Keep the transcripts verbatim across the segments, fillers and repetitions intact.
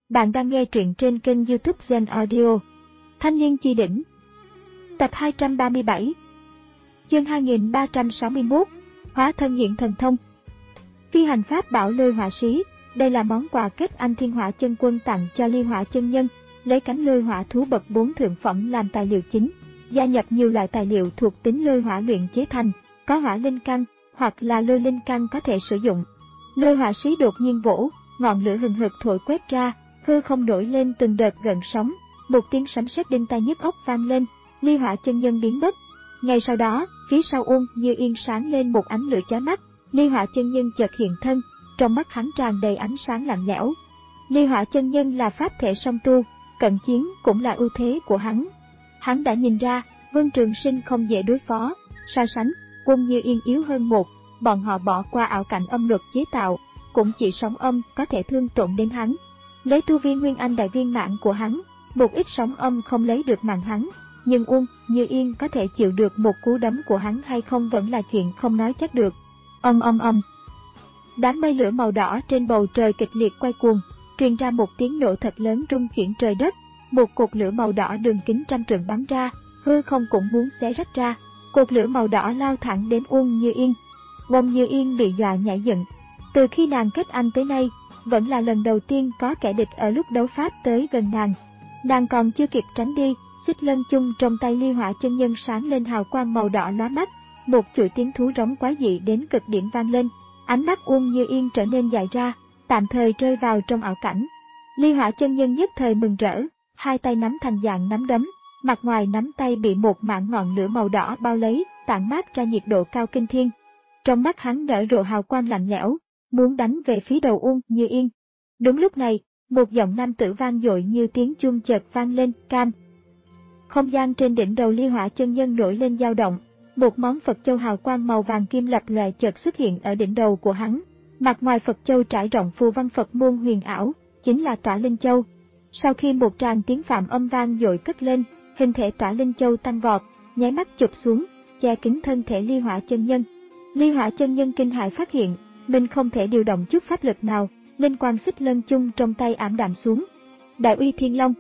Bạn đang nghe truyện trên kênh YouTube Zen Audio. Thanh niên chi đỉnh. Tập hai trăm ba mươi bảy. Chương hai nghìn ba trăm sáu mươi mốt. Hóa thân hiện thần thông. Phi hành pháp bảo lôi hỏa sĩ. Đây là món quà kết anh Thiên Hỏa Chân Quân tặng cho Ly Hỏa chân nhân, lấy cánh lôi hỏa thú bậc bốn thượng phẩm làm tài liệu chính, gia nhập nhiều loại tài liệu thuộc tính lôi hỏa luyện chế thành, có hỏa linh căn hoặc là lôi linh căn có thể sử dụng. Lôi hỏa sĩ đột nhiên vỗ, ngọn lửa hừng hực thổi quét ra, hư không nổi lên từng đợt gợn sóng, một tiếng sấm sét đinh tai nhức óc vang lên, Ly Hỏa chân nhân biến mất. Ngay sau đó, phía sau Uông Như Yên sáng lên một ánh lửa chói mắt, Ly Hỏa chân nhân chợt hiện thân, trong mắt hắn tràn đầy ánh sáng lạnh lẽo. Ly Hỏa chân nhân là pháp thể song tu, cận chiến cũng là ưu thế của hắn. Hắn đã nhìn ra, Vân Trường Sinh không dễ đối phó, so sánh, Uông Như Yên yếu hơn một, bọn họ bỏ qua ảo cảnh âm luật chế tạo, cũng chỉ sóng âm có thể thương tổn đến hắn. Lấy tu vi nguyên anh đại viên mãn của hắn, một ít sóng âm không lấy được mạng hắn, nhưng Uông Như Yên có thể chịu được một cú đấm của hắn hay không vẫn là chuyện không nói chắc được. Âm âm âm. Đám mây lửa màu đỏ trên bầu trời kịch liệt quay cuồng, truyền ra một tiếng nổ thật lớn rung chuyển trời đất, một cột lửa màu đỏ đường kính trăm trượng bắn ra, hư không cũng muốn xé rách ra, cột lửa màu đỏ lao thẳng đến Uông Như Yên. Uông Như Yên bị dọa nhảy dựng. Từ khi nàng kết anh tới nay, vẫn là lần đầu tiên có kẻ địch ở lúc đấu pháp tới gần nàng. Nàng còn chưa kịp tránh đi, xích lân chung trong tay Ly Hỏa chân nhân sáng lên hào quang màu đỏ lóa mắt, một chuỗi tiếng thú rống quái dị đến cực điểm vang lên, ánh mắt Uông Như Yên trở nên dài ra, tạm thời rơi vào trong ảo cảnh. Ly Hỏa chân nhân nhất thời mừng rỡ, hai tay nắm thành dạng nắm đấm, mặt ngoài nắm tay bị một mảng ngọn lửa màu đỏ bao lấy, tản mát ra nhiệt độ cao kinh thiên. Trong mắt hắn nở rộ hào quang lạnh lẽo, muốn đánh về phía đầu Uông Như Yên. Đúng lúc này, một giọng nam tử vang dội như tiếng chuông chợt vang lên, cam. Không gian trên đỉnh đầu Ly Hỏa chân nhân nổi lên dao động, một món Phật châu hào quang màu vàng kim lập lòe chợt xuất hiện ở đỉnh đầu của hắn. Mặt ngoài Phật châu trải rộng phù văn Phật môn huyền ảo, chính là Tỏa Linh Châu. Sau khi một tràng tiếng phạm âm vang dội cất lên, hình thể Tỏa Linh Châu tăng vọt, nháy mắt chụp xuống, che kín thân thể Ly Hỏa chân nhân. Ly Hỏa chân nhân kinh hãi phát hiện, mình không thể điều động chút pháp lực nào, linh quang xích lân chung trong tay ảm đạm xuống. Đại uy thiên long.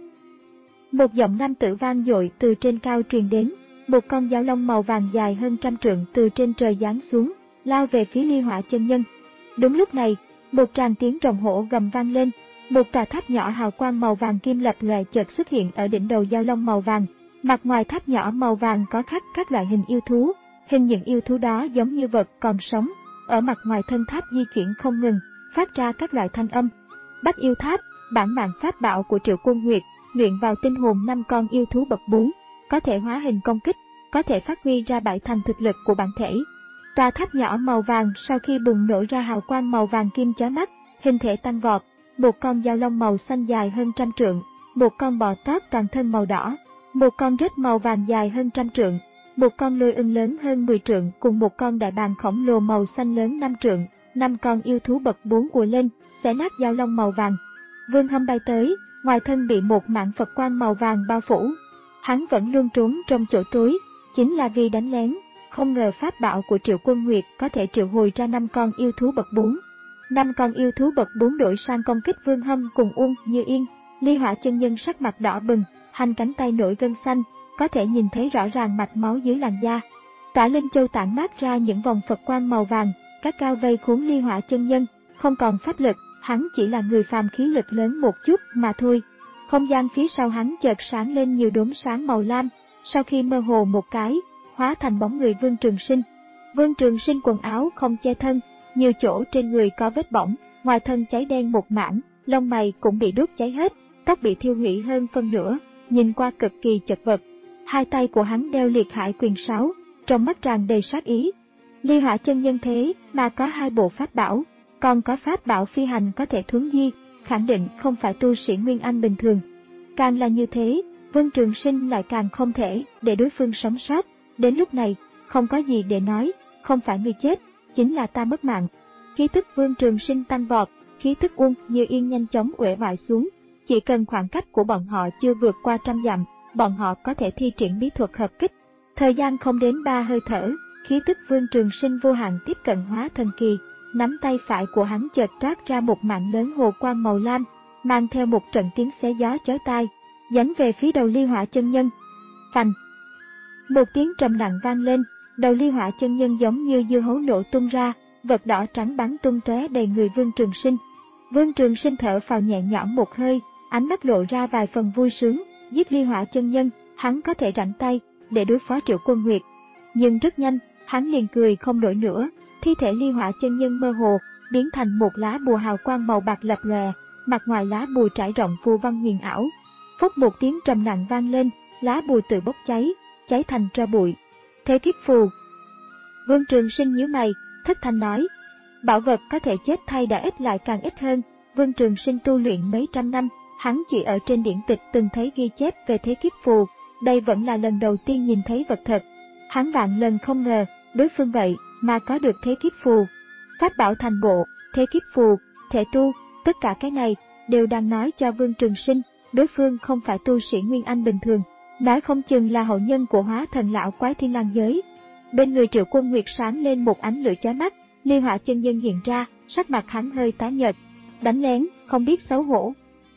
Một giọng nam tử vang dội từ trên cao truyền đến, một con dao long màu vàng dài hơn trăm trượng từ trên trời giáng xuống, lao về phía Ly Hỏa chân nhân. Đúng lúc này, một tràng tiếng rồng hổ gầm vang lên, một tòa tháp nhỏ hào quang màu vàng kim lập lòe chợt xuất hiện ở đỉnh đầu dao long màu vàng. Mặt ngoài tháp nhỏ màu vàng có khắc các loại hình yêu thú, hình những yêu thú đó giống như vật còn sống. Ở mặt ngoài thân tháp di chuyển không ngừng, phát ra các loại thanh âm. Bách yêu tháp, bản mạng pháp bảo của Triệu Quân Nguyệt, luyện vào tinh hồn năm con yêu thú bậc bốn, có thể hóa hình công kích, có thể phát huy ra bảy thành thực lực của bản thể. Tòa tháp nhỏ màu vàng sau khi bùng nổ ra hào quang màu vàng kim chói mắt, hình thể tăng vọt, một con dao long màu xanh dài hơn trăm trượng, một con bò tót toàn thân màu đỏ, một con rết màu vàng dài hơn trăm trượng, một con lôi ưng lớn hơn mười trượng cùng một con đại bàng khổng lồ màu xanh lớn năm trượng, năm con yêu thú bậc bốn ùa lên, xé nát dao long màu vàng. Vương Hâm bay tới, ngoài thân bị một mảng Phật quang màu vàng bao phủ. Hắn vẫn luôn trốn trong chỗ tối, chính là vì đánh lén, không ngờ pháp bảo của Triệu Quân Nguyệt có thể triệu hồi ra năm con yêu thú bậc bốn. Năm con yêu thú bậc bốn đổi sang công kích Vương Hâm cùng Uông Như Yên. Ly Hỏa chân nhân sắc mặt đỏ bừng, hành cánh tay nổi gân xanh, có thể nhìn thấy rõ ràng mạch máu dưới làn da. Tỏa Linh Châu tản mát ra những vòng Phật quang màu vàng, các cao vây cuốn Ly Hỏa chân nhân, không còn pháp lực, hắn chỉ là người phàm khí lực lớn một chút mà thôi. Không gian phía sau hắn chợt sáng lên nhiều đốm sáng màu lam, sau khi mơ hồ một cái, hóa thành bóng người Vương Trường Sinh. Vương Trường Sinh quần áo không che thân, nhiều chỗ trên người có vết bỏng, ngoài thân cháy đen một mảng, lông mày cũng bị đốt cháy hết, tóc bị thiêu hủy hơn phân nửa, nhìn qua cực kỳ chật vật. Hai tay của hắn đeo liệt hải quyền sáo, trong mắt tràn đầy sát ý. Ly Hỏa chân nhân thế mà có hai bộ pháp bảo, còn có pháp bảo phi hành có thể thuấn di, khẳng định không phải tu sĩ Nguyên Anh bình thường. Càng là như thế, Vương Trường Sinh lại càng không thể để đối phương sống sót. Đến lúc này, không có gì để nói, không phải ngươi chết, chính là ta mất mạng. Khí tức Vương Trường Sinh tăng vọt, khí tức Uông Như Yên nhanh chóng uể oải xuống. Chỉ cần khoảng cách của bọn họ chưa vượt qua trăm dặm, bọn họ có thể thi triển bí thuật hợp kích. Thời gian không đến ba hơi thở, khí tức Vương Trường Sinh vô hạn tiếp cận hóa thần kỳ. Nắm tay phải của hắn chợt toát ra một mảng lớn hồ quang màu lam, mang theo một trận tiếng xé gió chói tai, giáng về phía đầu Ly Hỏa chân nhân. Phành! Một tiếng trầm nặng vang lên, đầu Ly Hỏa chân nhân giống như dưa hấu nổ tung ra, vật đỏ trắng bắn tung tóe đầy người Vương Trường Sinh. Vương Trường Sinh thở phào nhẹ nhõm một hơi, ánh mắt lộ ra vài phần vui sướng, giết Ly Hỏa chân nhân, hắn có thể rảnh tay để đối phó Triệu Quân Nguyệt. Nhưng rất nhanh, hắn liền cười không nổi nữa, thi thể Ly Hỏa chân nhân mơ hồ, biến thành một lá bùa hào quang màu bạc lập lòe, mặt ngoài lá bùa trải rộng phù văn huyền ảo. Phốc một tiếng trầm nặng vang lên, lá bùa tự bốc cháy, cháy thành tro bụi. Thế kiếp phù. Vương Trường Sinh nhíu mày, thất thanh nói, bảo vật có thể chết thay đã ít lại càng ít hơn. Vương Trường Sinh tu luyện mấy trăm năm, hắn chỉ ở trên điển tịch từng thấy ghi chép về thế kiếp phù, đây vẫn là lần đầu tiên nhìn thấy vật thật. Hắn vạn lần không ngờ, đối phương vậy mà có được thế kiếp phù. Pháp bảo thành bộ, thế kiếp phù, thể tu, tất cả cái này đều đang nói cho Vương Trường Sinh, đối phương không phải tu sĩ Nguyên Anh bình thường, nói không chừng là hậu nhân của Hóa Thần lão quái Thiên Lang giới. Bên người Triệu Quân Nguyệt sáng lên một ánh lửa chói mắt, Ly Hỏa chân nhân hiện ra, sắc mặt hắn hơi tái nhợt, đánh lén, không biết xấu hổ.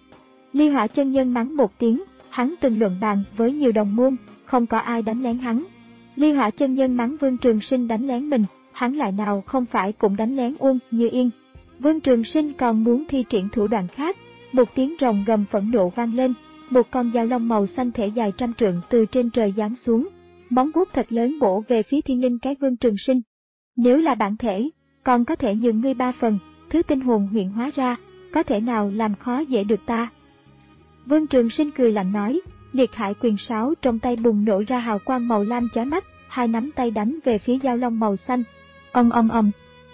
Ly Hỏa chân nhân mắng một tiếng, hắn từng luận bàn với nhiều đồng môn, không có ai đánh lén hắn. Ly Hỏa chân nhân mắng Vương Trường Sinh đánh lén mình, hắn lại nào không phải cũng đánh lén Uông Như Yên. Vương Trường Sinh còn muốn thi triển thủ đoạn khác, một tiếng rồng gầm phẫn nộ vang lên, một con dao long màu xanh thể dài trăm trượng từ trên trời giáng xuống, móng vuốt thật lớn bổ về phía thiên linh cái Vương Trường Sinh. Nếu là bản thể, còn có thể nhường ngươi ba phần, thứ tinh hồn huyện hóa ra, có thể nào làm khó dễ được ta? Vương Trường Sinh cười lạnh nói, liệt hải quyền sáo trong tay bùng nổ ra hào quang màu lam chói mắt, hai nắm tay đánh về phía dao long màu xanh. Ầm ầm ầm.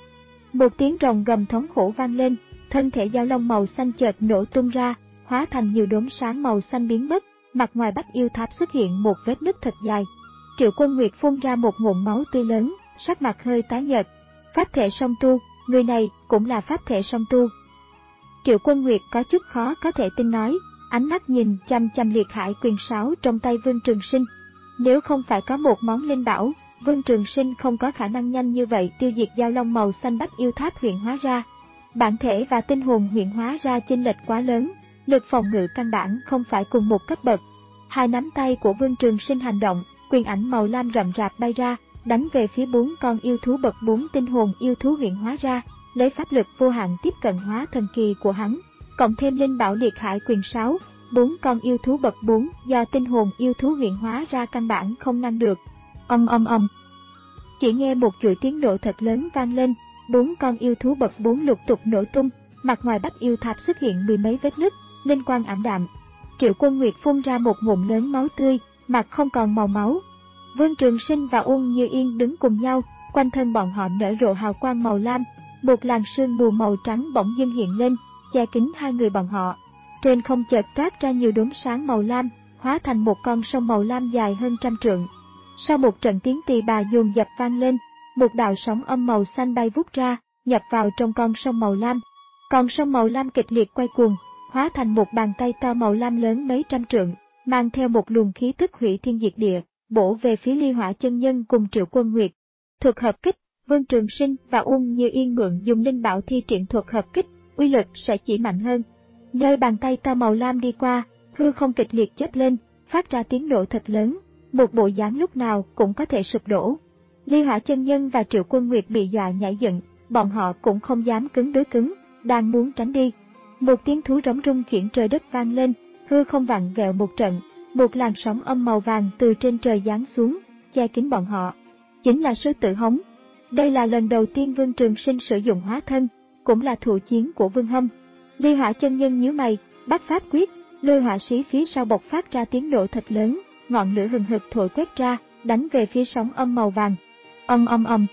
Một tiếng rồng gầm thống khổ vang lên, thân thể dao long màu xanh chợt nổ tung ra, hóa thành nhiều đốm sáng màu xanh biến mất, mặt ngoài Bách Yêu Tháp xuất hiện một vết nứt thật dài. Triệu Quân Nguyệt phun ra một ngụm máu tươi lớn, sắc mặt hơi tái nhợt. Pháp thể song tu, người này cũng là pháp thể song tu. Triệu Quân Nguyệt có chút khó có thể tin nói, ánh mắt nhìn chăm chăm liệt hải quyền sáo trong tay Vương Trường Sinh. Nếu không phải có một món linh bảo, Vương Trường Sinh không có khả năng nhanh như vậy tiêu diệt dao long màu xanh Bách Yêu Tháp huyện hóa ra. Bản thể và tinh hồn huyện hóa ra chênh lệch quá lớn, lực phòng ngự căn bản không phải cùng một cấp bậc. Hai nắm tay của Vương Trường Sinh hành động, quyền ảnh màu lam rậm rạp bay ra, đánh về phía bốn con yêu thú bậc bốn tinh hồn yêu thú huyện hóa ra, lấy pháp lực vô hạn tiếp cận hóa thần kỳ của hắn, cộng thêm linh bảo liệt hải quyền sáo, bốn con yêu thú bậc bốn do tinh hồn yêu thú huyện hóa ra căn bản không ngăn được. Ầm ầm ầm. Chỉ nghe một chuỗi tiếng nổ thật lớn vang lên, bốn con yêu thú bậc bốn lục tục nổ tung, mặt ngoài Bách Yêu Tháp xuất hiện mười mấy vết nứt, linh quang ảm đạm. Triệu Quân Nguyệt phun ra một ngụm lớn máu tươi, mặt không còn màu máu. Vương Trường Sinh và Uông Như Yên đứng cùng nhau, quanh thân bọn họ nở rộ hào quang màu lam, một làn sương mù màu trắng bỗng dưng hiện lên, che kín hai người bọn họ. Trên không chợt toát ra nhiều đốm sáng màu lam, hóa thành một con sông màu lam dài hơn trăm trượng. Sau một trận tiếng tỳ bà dồn dập vang lên, một đạo sóng âm màu xanh bay vút ra, nhập vào trong con sông màu lam. Con sông màu lam kịch liệt quay cuồng, hóa thành một bàn tay to màu lam lớn mấy trăm trượng, mang theo một luồng khí tức hủy thiên diệt địa, bổ về phía Ly Hỏa chân nhân cùng Triệu Quân Nguyệt. Thuật hợp kích, Vương Trường Sinh và Uông Như Yên mượn dùng linh bảo thi triển thuật hợp kích, uy lực sẽ chỉ mạnh hơn. Nơi bàn tay to màu lam đi qua, hư không kịch liệt chớp lên, phát ra tiếng nổ thật lớn, một bộ dáng lúc nào cũng có thể sụp đổ. Ly Hỏa chân nhân và Triệu Quân Nguyệt bị dọa nhảy dựng, bọn họ cũng không dám cứng đối cứng, đang muốn tránh đi. Một tiếng thú rống rung chuyển trời đất vang lên, hư không vặn vẹo một trận, một làn sóng âm màu vàng từ trên trời giáng xuống, che kín bọn họ. Chính là sư tử hống. Đây là lần đầu tiên Vương Trường Sinh sử dụng hóa thân, cũng là thủ chiến của Vương Hâm. Ly Hỏa chân nhân nhíu mày, bắt pháp quyết, lôi hỏa sĩ phía sau bộc phát ra tiếng nổ thật lớn, ngọn lửa hừng hực thổi quét ra, đánh về phía sóng âm màu vàng. Ầm ầm ầm.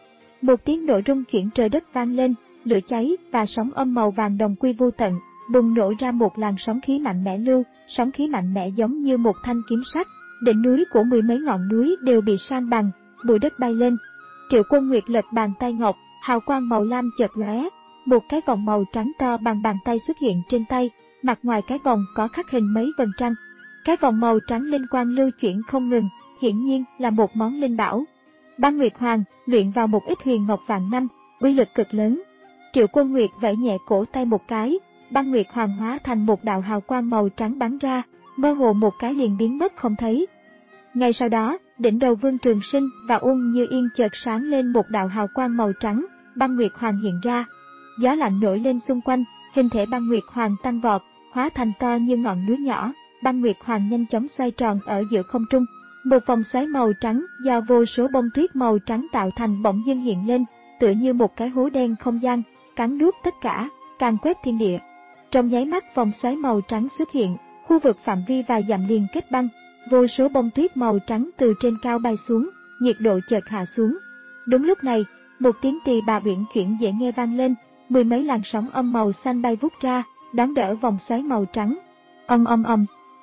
Một tiếng nổ rung chuyển trời đất vang lên, lửa cháy và sóng âm màu vàng đồng quy vô tận, bùng nổ ra một làn sóng khí mạnh mẽ lưu, sóng khí mạnh mẽ giống như một thanh kiếm sắc, đỉnh núi của mười mấy ngọn núi đều bị san bằng, bụi đất bay lên. Triệu Quân Nguyệt lật bàn tay ngọc, hào quang màu lam chợt lóe, một cái vòng màu trắng to bằng bàn tay xuất hiện trên tay, mặt ngoài cái vòng có khắc hình mấy vầng trăng. Cái vòng màu trắng linh quang lưu chuyển không ngừng, hiển nhiên là một món linh bảo. Băng Nguyệt Hoàng luyện vào một ít huyền ngọc vạn năm, uy lực cực lớn. Triệu Quân Nguyệt vẫy nhẹ cổ tay một cái, băng nguyệt hoàng hóa thành một đạo hào quang màu trắng bắn ra, mơ hồ một cái liền biến mất không thấy. Ngay sau đó, đỉnh đầu Vương Trường Sinh và Uông Như Yên chợt sáng lên một đạo hào quang màu trắng, băng nguyệt hoàng hiện ra. Gió lạnh nổi lên xung quanh, hình thể băng nguyệt hoàng tăng vọt, hóa thành to như ngọn núi nhỏ, băng nguyệt hoàng nhanh chóng xoay tròn ở giữa không trung. Một vòng xoáy màu trắng do vô số bông tuyết màu trắng tạo thành bỗng dưng hiện lên, tựa như một cái hố đen không gian, cắn nuốt tất cả, càn quét thiên địa. Trong nháy mắt vòng xoáy màu trắng xuất hiện, khu vực phạm vi vài dặm liền kết băng, vô số bông tuyết màu trắng từ trên cao bay xuống, nhiệt độ chợt hạ xuống. Đúng lúc này, một tiếng tỳ bà uyển chuyển dễ nghe vang lên, mười mấy làn sóng âm màu xanh bay vút ra, đón đỡ vòng xoáy màu trắng. Ầm ầm ầm.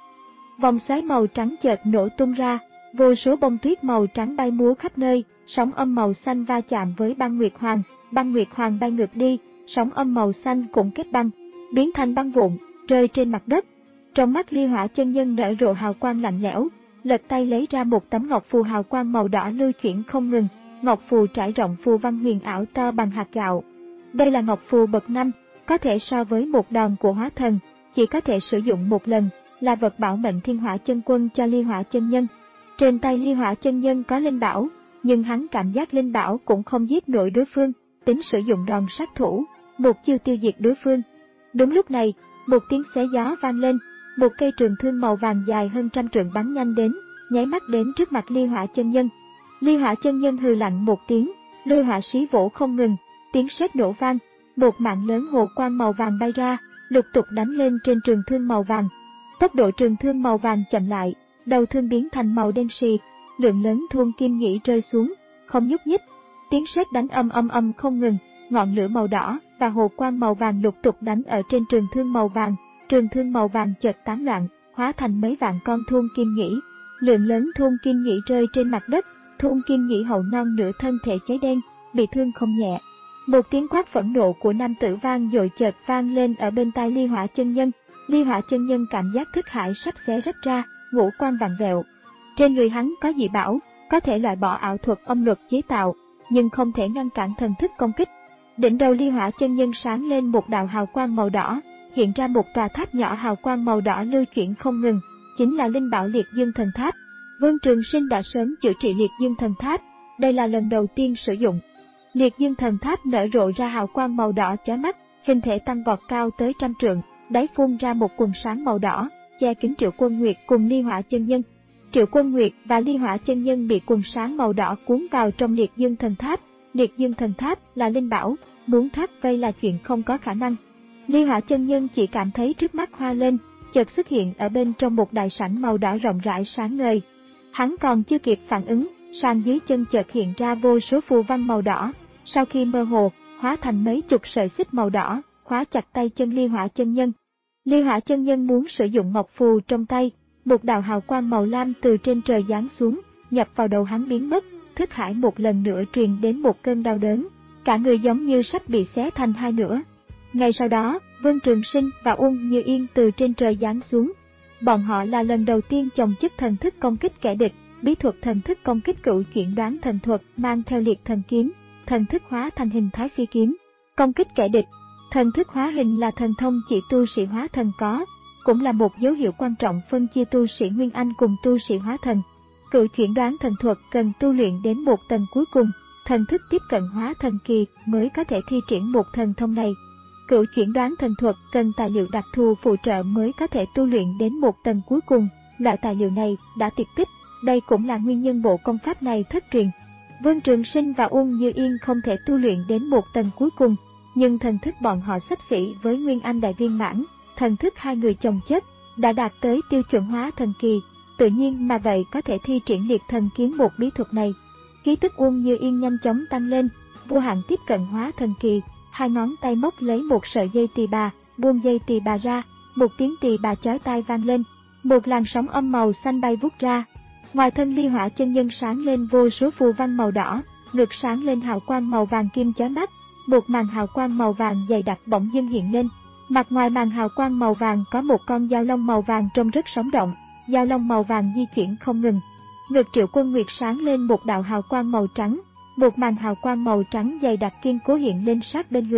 Vòng xoáy màu trắng chợt nổ tung ra, vô số bông tuyết màu trắng bay múa khắp nơi, sóng âm màu xanh va chạm với băng nguyệt hoàng, băng nguyệt hoàng bay ngược đi, sóng âm màu xanh cũng kết băng, biến thành băng vụn, rơi trên mặt đất. Trong mắt Ly Hỏa Chân Nhân nở rộ hào quang lạnh lẽo, lật tay lấy ra một tấm ngọc phù hào quang màu đỏ lưu chuyển không ngừng, ngọc phù trải rộng phù văn huyền ảo to bằng hạt gạo. Đây là ngọc phù bậc năm, có thể so với một đòn của hóa thần, chỉ có thể sử dụng một lần, là vật bảo mệnh Thiên Hỏa Chân Quân cho Ly Hỏa Chân Nhân. Trên tay Ly Hỏa Chân Nhân có linh bảo, nhưng hắn cảm giác linh bảo cũng không giết nổi đối phương, tính sử dụng đòn sát thủ, một chiêu tiêu diệt đối phương. Đúng lúc này, một tiếng xé gió vang lên, một cây trường thương màu vàng dài hơn trăm trượng bắn nhanh đến, nháy mắt đến trước mặt Ly Hỏa Chân Nhân. Ly Hỏa Chân Nhân hừ lạnh một tiếng, lôi hỏa xí vỗ không ngừng, tiếng sét nổ vang, một mạng lớn hồ quang màu vàng bay ra, lục tục đánh lên trên trường thương màu vàng. Tốc độ trường thương màu vàng chậm lại, đầu thương biến thành màu đen xì, lượng lớn thuôn kim nhĩ rơi xuống, không nhúc nhích. Tiếng sét đánh âm âm âm không ngừng, ngọn lửa màu đỏ và hồ quang màu vàng lục tục đánh ở trên trường thương màu vàng. Trường thương màu vàng chợt tán loạn, hóa thành mấy vạn con thuôn kim nhĩ. Lượng lớn thuôn kim nhĩ rơi trên mặt đất, thuôn kim nhĩ hậu non nửa thân thể cháy đen, bị thương không nhẹ. Một tiếng quát phẫn nộ của nam tử vang dội chợt vang lên ở bên tai Ly Hỏa Chân Nhân. Ly Hỏa Chân Nhân cảm giác thức hải sắp xé rách ra, ngũ quan vặn vẹo. Trên người hắn có dị bảo, có thể loại bỏ ảo thuật âm luật chế tạo, nhưng không thể ngăn cản thần thức công kích. Đỉnh đầu Ly Hỏa Chân Nhân sáng lên một đạo hào quang màu đỏ, hiện ra một tòa tháp nhỏ hào quang màu đỏ lưu chuyển không ngừng, chính là linh bảo Liệt Dương Thần Tháp. Vương Trường Sinh đã sớm chữa trị Liệt Dương Thần Tháp, đây là lần đầu tiên sử dụng. Liệt Dương Thần Tháp nở rộ ra hào quang màu đỏ chói mắt, hình thể tăng vọt cao tới trăm trượng, đáy phun ra một quần sáng màu đỏ, che kín Triệu Quân Nguyệt cùng Ly Hỏa Chân Nhân. Triệu Quân Nguyệt và Ly Hỏa Chân Nhân bị quần sáng màu đỏ cuốn vào trong Liệt Dương Thần Tháp. Liệt Dương Thần Tháp là linh bảo, muốn thoát vây là chuyện không có khả năng. Ly Hỏa Chân Nhân chỉ cảm thấy trước mắt hoa lên, chợt xuất hiện ở bên trong một đại sảnh màu đỏ rộng rãi sáng ngời. Hắn còn chưa kịp phản ứng, sàn dưới chân chợt hiện ra vô số phù văn màu đỏ, sau khi mơ hồ, hóa thành mấy chục sợi xích màu đỏ, khóa chặt tay chân Ly Hỏa Chân Nhân. Ly Hỏa Chân Nhân muốn sử dụng ngọc phù trong tay, một đạo hào quang màu lam từ trên trời giáng xuống, nhập vào đầu hắn biến mất, thức hải một lần nữa truyền đến một cơn đau đớn, cả người giống như sắp bị xé thành hai nửa. Ngay sau đó, Vương Trường Sinh và Uông Như Yên từ trên trời giáng xuống. Bọn họ là lần đầu tiên chồng chất thần thức công kích kẻ địch, bí thuật thần thức công kích cửu chuyển đoán thần thuật mang theo liệt thần kiếm, thần thức hóa thành hình thái phi kiếm, công kích kẻ địch. Thần thức hóa hình là thần thông chỉ tu sĩ hóa thần có, cũng là một dấu hiệu quan trọng phân chia tu sĩ Nguyên Anh cùng tu sĩ hóa thần. Cửu chuyển đoán thần thuật cần tu luyện đến một tầng cuối cùng, thần thức tiếp cận hóa thần kỳ mới có thể thi triển một thần thông này. Cửu chuyển đoán thần thuật cần tài liệu đặc thù phụ trợ mới có thể tu luyện đến một tầng cuối cùng, loại tài liệu này đã tuyệt tích, đây cũng là nguyên nhân bộ công pháp này thất truyền. Vương Trường Sinh và Uông Như Yên không thể tu luyện đến một tầng cuối cùng, nhưng thần thức bọn họ xấp xỉ với Nguyên Anh đại viên mãn, thần thức hai người chồng chất đã đạt tới tiêu chuẩn hóa thần kỳ, tự nhiên mà vậy có thể thi triển liệt thần kiếm một bí thuật này. Khí tức Uông Như Yên nhanh chóng tăng lên, vô hạn tiếp cận hóa thần kỳ, hai ngón tay móc lấy một sợi dây tỳ bà, buông dây tỳ bà ra, một tiếng tỳ bà chói tai vang lên, một làn sóng âm màu xanh bay vút ra. Ngoài thân Ly Hỏa Chân Nhân sáng lên vô số phù văn màu đỏ, ngực sáng lên hào quang màu vàng kim chói mắt, một màn hào quang màu vàng dày đặc bỗng dưng hiện lên. Mặt ngoài màn hào quang màu vàng có một con dao long màu vàng trông rất sống động, dao long màu vàng di chuyển không ngừng. Ngực Triệu Quân Nguyệt sáng lên một đạo hào quang màu trắng, một màn hào quang màu trắng dày đặc kiên cố hiện lên sát bên người.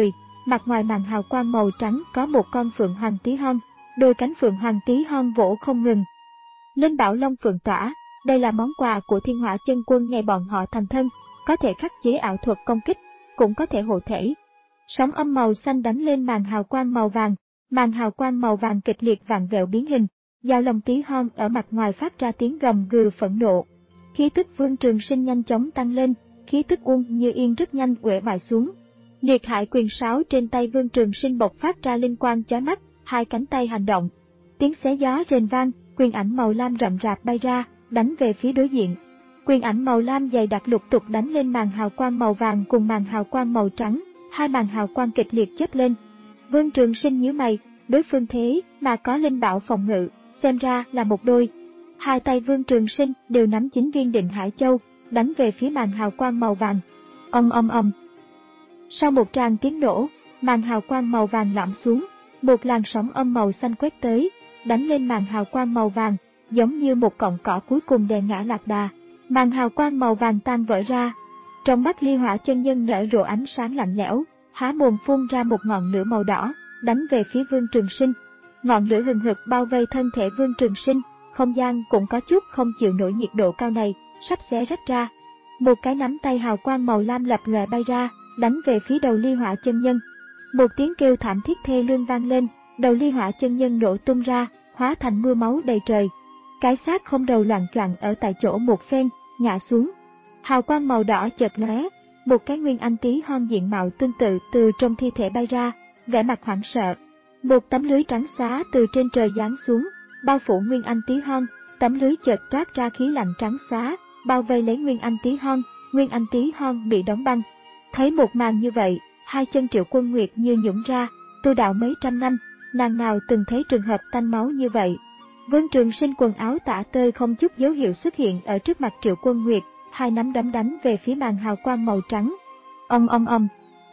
mặt ngoài màn hào quang màu trắng có một con phượng hoàng tí hon, đôi cánh phượng hoàng tí hon vỗ không ngừng. Linh bảo long phượng tỏa, đây là món quà của Thiên Hỏa Chân Quân ngày bọn họ thành thân, có thể khắc chế ảo thuật công kích, cũng có thể hộ thể. Sóng âm màu xanh đánh lên màn hào quang màu vàng, màn hào quang màu vàng kịch liệt vặn vẹo biến hình, dao long tí hon ở mặt ngoài phát ra tiếng gầm gừ phẫn nộ. Khí tức Vương Trường Sinh nhanh chóng tăng lên, khí tức Uông Như Yên rất nhanh uể oải xuống. Liệt Hải quyền sáo trên tay Vương Trường Sinh bộc phát ra linh quang chói mắt, hai cánh tay hành động. Tiếng xé gió rền vang, quyền ảnh màu lam rậm rạp bay ra, đánh về phía đối diện. Quyền ảnh màu lam dày đặc lục tục đánh lên màn hào quang màu vàng cùng màn hào quang màu trắng, hai màn hào quang kịch liệt chớp lên. Vương Trường Sinh nhíu mày, đối phương thế mà có linh bảo phòng ngự, xem ra là một đôi. Hai tay Vương Trường Sinh đều nắm chín viên Định Hải Châu, đánh về phía màn hào quang màu vàng. Ầm ầm ầm. Sau một tràng tiếng nổ, màn hào quang màu vàng lõm xuống, một làn sóng âm màu xanh quét tới, đánh lên màn hào quang màu vàng, giống như một cọng cỏ cuối cùng đè ngã lạc đà. Màn hào quang màu vàng tan vỡ ra. Trong mắt Ly Hỏa Chân Nhân nở rộ ánh sáng lạnh lẽo, há mồm phun ra một ngọn lửa màu đỏ, đánh về phía Vương Trường Sinh. Ngọn lửa hừng hực bao vây thân thể Vương Trường Sinh, không gian cũng có chút không chịu nổi nhiệt độ cao này, sắp xé rách ra. Một cái nắm tay hào quang màu lam lập lòe bay ra, đánh về phía đầu Ly Hỏa Chân Nhân. Một tiếng kêu thảm thiết thê lương vang lên, đầu Ly Hỏa Chân Nhân nổ tung ra, hóa thành mưa máu đầy trời. Cái xác không đầu loạng choạng ở tại chỗ một phen, ngã xuống. Hào quang màu đỏ chợt lóe, một cái nguyên anh tí hon diện mạo tương tự từ trong thi thể bay ra, vẻ mặt hoảng sợ. Một tấm lưới trắng xóa từ trên trời giáng xuống, bao phủ nguyên anh tí hon, tấm lưới chợt toát ra khí lạnh trắng xóa, bao vây lấy nguyên anh tí hon, nguyên anh tí hon bị đóng băng. Thấy một màn như vậy, hai chân Triệu Quân Nguyệt như nhũn ra, tu đạo mấy trăm năm, nàng nào từng thấy trường hợp tanh máu như vậy. Vương Trường Sinh quần áo tả tơi không chút dấu hiệu xuất hiện ở trước mặt Triệu Quân Nguyệt, hai nắm đấm đánh về phía màn hào quang màu trắng. Ong ong ong.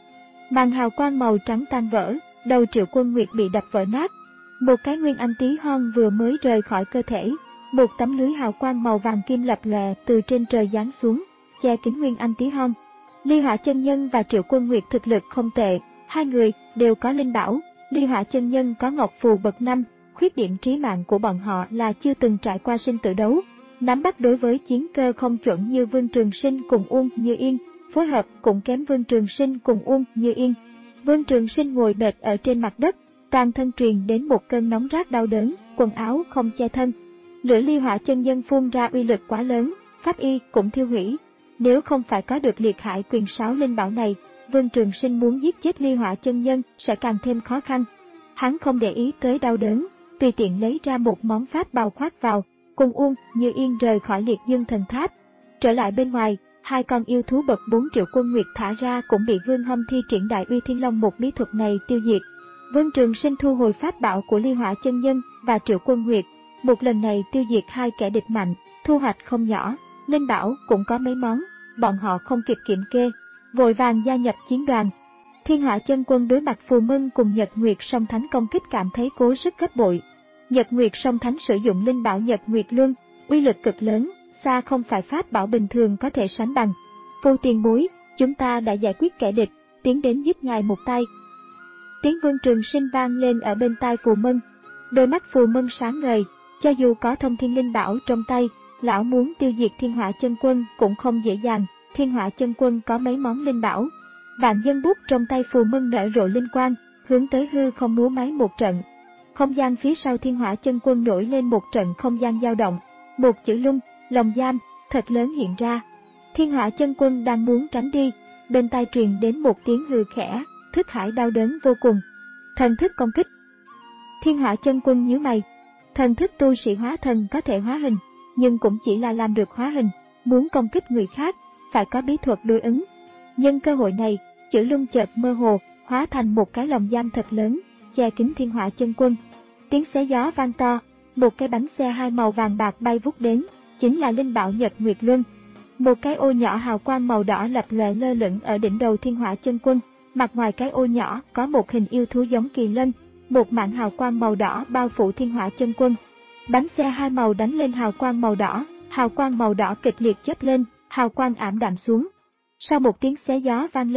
Màn hào quang màu trắng tan vỡ, đầu Triệu Quân Nguyệt bị đập vỡ nát. Một cái nguyên anh tí hon vừa mới rời khỏi cơ thể, một tấm lưới hào quang màu vàng kim lập lòe từ trên trời giáng xuống, che kín nguyên anh tí hon. Ly Hỏa Chân Nhân và Triệu Quân Nguyệt thực lực không tệ, hai người đều có linh bảo. Ly Hỏa Chân Nhân có ngọc phù bậc năm, khuyết điểm trí mạng của bọn họ là chưa từng trải qua sinh tử đấu. Nắm bắt đối với chiến cơ không chuẩn như Vương Trường Sinh cùng Uông Như Yên, phối hợp cũng kém Vương Trường Sinh cùng Uông Như Yên. Vương Trường Sinh ngồi bệt ở trên mặt đất, toàn thân truyền đến một cơn nóng rát đau đớn, quần áo không che thân. Lửa Ly Hỏa Chân Nhân phun ra uy lực quá lớn, pháp y cũng thiêu hủy. Nếu không phải có được Liệt Hải quyền sáo linh bảo này, Vương Trường Sinh muốn giết chết Ly Hỏa Chân Nhân sẽ càng thêm khó khăn. Hắn không để ý tới đau đớn, tùy tiện lấy ra một món pháp bào khoác vào, cùng Uông Như Yên rời khỏi Liệt Dương Thần Tháp. Trở lại bên ngoài, hai con yêu thú bậc bốn Triệu Quân Nguyệt thả ra cũng bị Vương Hâm thi triển Đại Uy Thiên Long một bí thuật này tiêu diệt. Vương Trường Sinh thu hồi pháp bảo của Ly Hỏa Chân Nhân và Triệu Quân Nguyệt, một lần này tiêu diệt hai kẻ địch mạnh, thu hoạch không nhỏ. Linh bảo cũng có mấy món, bọn họ không kịp kiểm kê, vội vàng gia nhập chiến đoàn. Thiên Hỏa Chân Quân đối mặt Phù Mân cùng Nhật Nguyệt Song Thánh công kích cảm thấy cố sức gấp bội. Nhật Nguyệt Song Thánh sử dụng linh bảo Nhật Nguyệt Luân, uy lực cực lớn, xa không phải pháp bảo bình thường có thể sánh bằng. Phu tiền bối, chúng ta đã giải quyết kẻ địch, tiến đến giúp ngài một tay. Tiếng Vương Trường Sinh vang lên ở bên tai Phù Mân. Đôi mắt Phù Mân sáng ngời, cho dù có thông thiên linh bảo trong tay, lão muốn tiêu diệt Thiên Hỏa Chân Quân cũng không dễ dàng. Thiên Hỏa Chân Quân có mấy món linh bảo. Vạn dân bút trong tay Phù Mân nở rộ linh quang, hướng tới hư không múa máy một trận. Không gian phía sau Thiên Hỏa Chân Quân nổi lên một trận không gian dao động, một chữ lung, lồng giam, thật lớn hiện ra. Thiên Hỏa Chân Quân đang muốn tránh đi, bên tai truyền đến một tiếng hừ khẽ, thức hải đau đớn vô cùng. Thần thức công kích. Thiên Hỏa Chân Quân nhíu mày. Thần thức tu sĩ hóa thần có thể hóa hình, nhưng cũng chỉ là làm được hóa hình, muốn công kích người khác, phải có bí thuật đối ứng. Nhân cơ hội này, chữ lung chợt mơ hồ, hóa thành một cái lồng giam thật lớn, che kín Thiên Hỏa Chân Quân. Tiếng xé gió vang to, một cái bánh xe hai màu vàng bạc bay vút đến, chính là linh bảo Nhật Nguyệt Luân. Một cái ô nhỏ hào quang màu đỏ lập lòe lơ lửng ở đỉnh đầu Thiên Hỏa Chân Quân, mặt ngoài cái ô nhỏ có một hình yêu thú giống kỳ lân, một mảng hào quang màu đỏ bao phủ Thiên Hỏa Chân Quân. Bánh xe hai màu đánh lên hào quang màu đỏ, hào quang màu đỏ kịch liệt chớp lên, hào quang ảm đạm xuống. Sau một tiếng xé gió vang lên,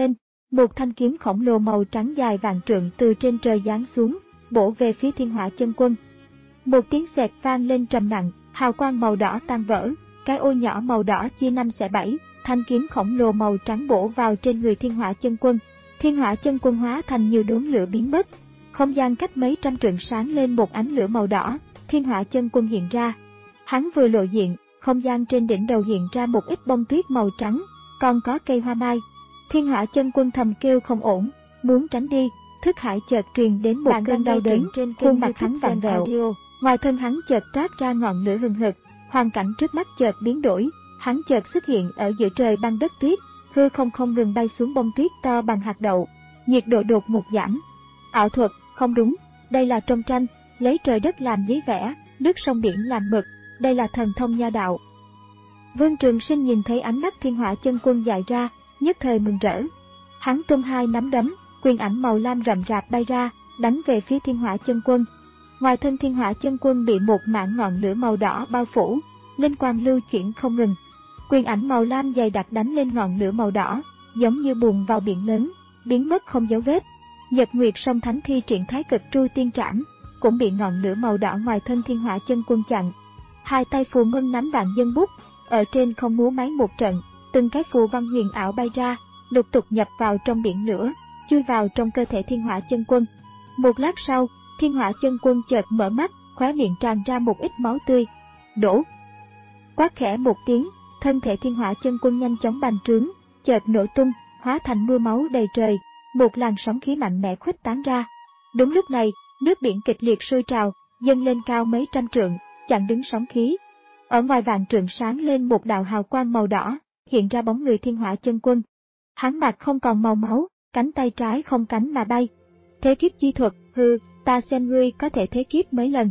Một thanh kiếm khổng lồ màu trắng dài vạn trượng từ trên trời giáng xuống, bổ về phía Thiên Hỏa Chân Quân. Một tiếng xẹt vang lên trầm nặng, hào quang màu đỏ tan vỡ, cái ô nhỏ màu đỏ chia năm xẻ bảy, thanh kiếm khổng lồ màu trắng bổ vào trên người Thiên Hỏa Chân Quân. Thiên Hỏa Chân Quân hóa thành nhiều đốm lửa biến mất, không gian cách mấy trăm trượng sáng lên một ánh lửa màu đỏ. Thiên Hỏa Chân Quân hiện ra, hắn vừa lộ diện, không gian trên đỉnh đầu hiện ra một ít bông tuyết màu trắng, còn có cây hoa mai. Thiên Hỏa Chân Quân thầm kêu không ổn, muốn tránh đi, thức hải chợt truyền đến một cơn đau đớn, trên khuôn mặt hắn vặn vẹo, ngoài thân hắn chợt toát ra ngọn lửa hừng hực, hoàn cảnh trước mắt chợt biến đổi, hắn chợt xuất hiện ở giữa trời băng đất tuyết, hư không không ngừng bay xuống bông tuyết to bằng hạt đậu, nhiệt độ đột ngột giảm. Ảo thuật, không đúng, đây là trong tranh, lấy trời đất làm giấy vẽ, nước sông biển làm mực, đây là thần thông nho đạo. Vương Trường Sinh nhìn thấy ánh mắt Thiên Hỏa Chân Quân dại ra, nhất thời mừng rỡ. Hắn tung hai nắm đấm, quyền ảnh màu lam rậm rạp bay ra, đánh về phía Thiên Hỏa Chân Quân. Ngoài thân Thiên Hỏa Chân Quân bị một mảng ngọn lửa màu đỏ bao phủ, linh quang lưu chuyển không ngừng. Quyền ảnh màu lam dày đặc đánh lên ngọn lửa màu đỏ, giống như buồn vào biển lớn, biến mất không dấu vết. Nhật Nguyệt Song Thánh thi triển Thái Cực Tru Tiên Trảm, cũng bị ngọn lửa màu đỏ ngoài thân Thiên Hỏa Chân Quân chặn. Hai tay Phù Mân nắm vạn dân bút, ở trên không múa máy một trận, từng cái phù văn huyền ảo bay ra, lục tục nhập vào trong biển lửa, chui vào trong cơ thể Thiên Hỏa Chân Quân. Một lát sau, Thiên Hỏa Chân Quân chợt mở mắt, khóe miệng tràn ra một ít máu tươi. Đổ! Quát khẽ một tiếng, thân thể Thiên Hỏa Chân Quân nhanh chóng bành trướng, chợt nổ tung, hóa thành mưa máu đầy trời, một làn sóng khí mạnh mẽ khuếch tán ra. Đúng lúc này, nước biển kịch liệt sôi trào, dâng lên cao mấy trăm trượng, chặn đứng sóng khí. Ở ngoài vạn trượng sáng lên một đạo hào quang màu đỏ, hiện ra bóng người Thiên Hỏa Chân Quân. Hắn mặt không còn màu máu, cánh tay trái không cánh mà bay. Thế kiếp chi thuật, hừ, ta xem ngươi có thể thế kiếp mấy lần.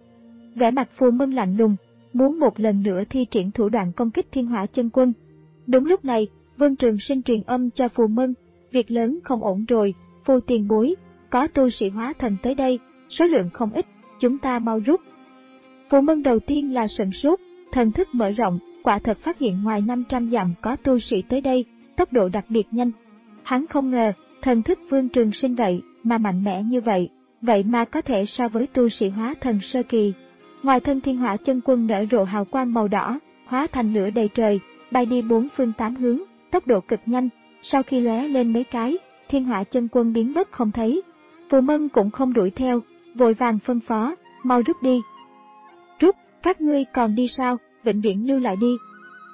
Vẻ mặt Phù Mân lạnh lùng, muốn một lần nữa thi triển thủ đoạn công kích Thiên Hỏa Chân Quân. Đúng lúc này, Vương Trường Sinh truyền âm cho Phù Mân, việc lớn không ổn rồi, Phù tiền bối, có tu sĩ hóa thần tới đây, số lượng không ít, chúng ta mau rút. Phù Mân đầu tiên là sửng sốt, thần thức mở rộng, quả thật phát hiện ngoài năm trăm dặm có tu sĩ tới đây, tốc độ đặc biệt nhanh. Hắn không ngờ, thần thức Vương Trường Sinh vậy mà mạnh mẽ như vậy, vậy mà có thể so với tu sĩ hóa thần sơ kỳ. Ngoài thân Thiên Hỏa Chân Quân nở rộ hào quang màu đỏ, hóa thành lửa đầy trời, bay đi bốn phương tám hướng, tốc độ cực nhanh. Sau khi lóe lên mấy cái, Thiên Hỏa Chân Quân biến mất không thấy. Phù Mân cũng không đuổi theo, vội vàng phân phó, mau rút đi. Rút, các ngươi còn đi sao, vĩnh viễn lưu lại đi.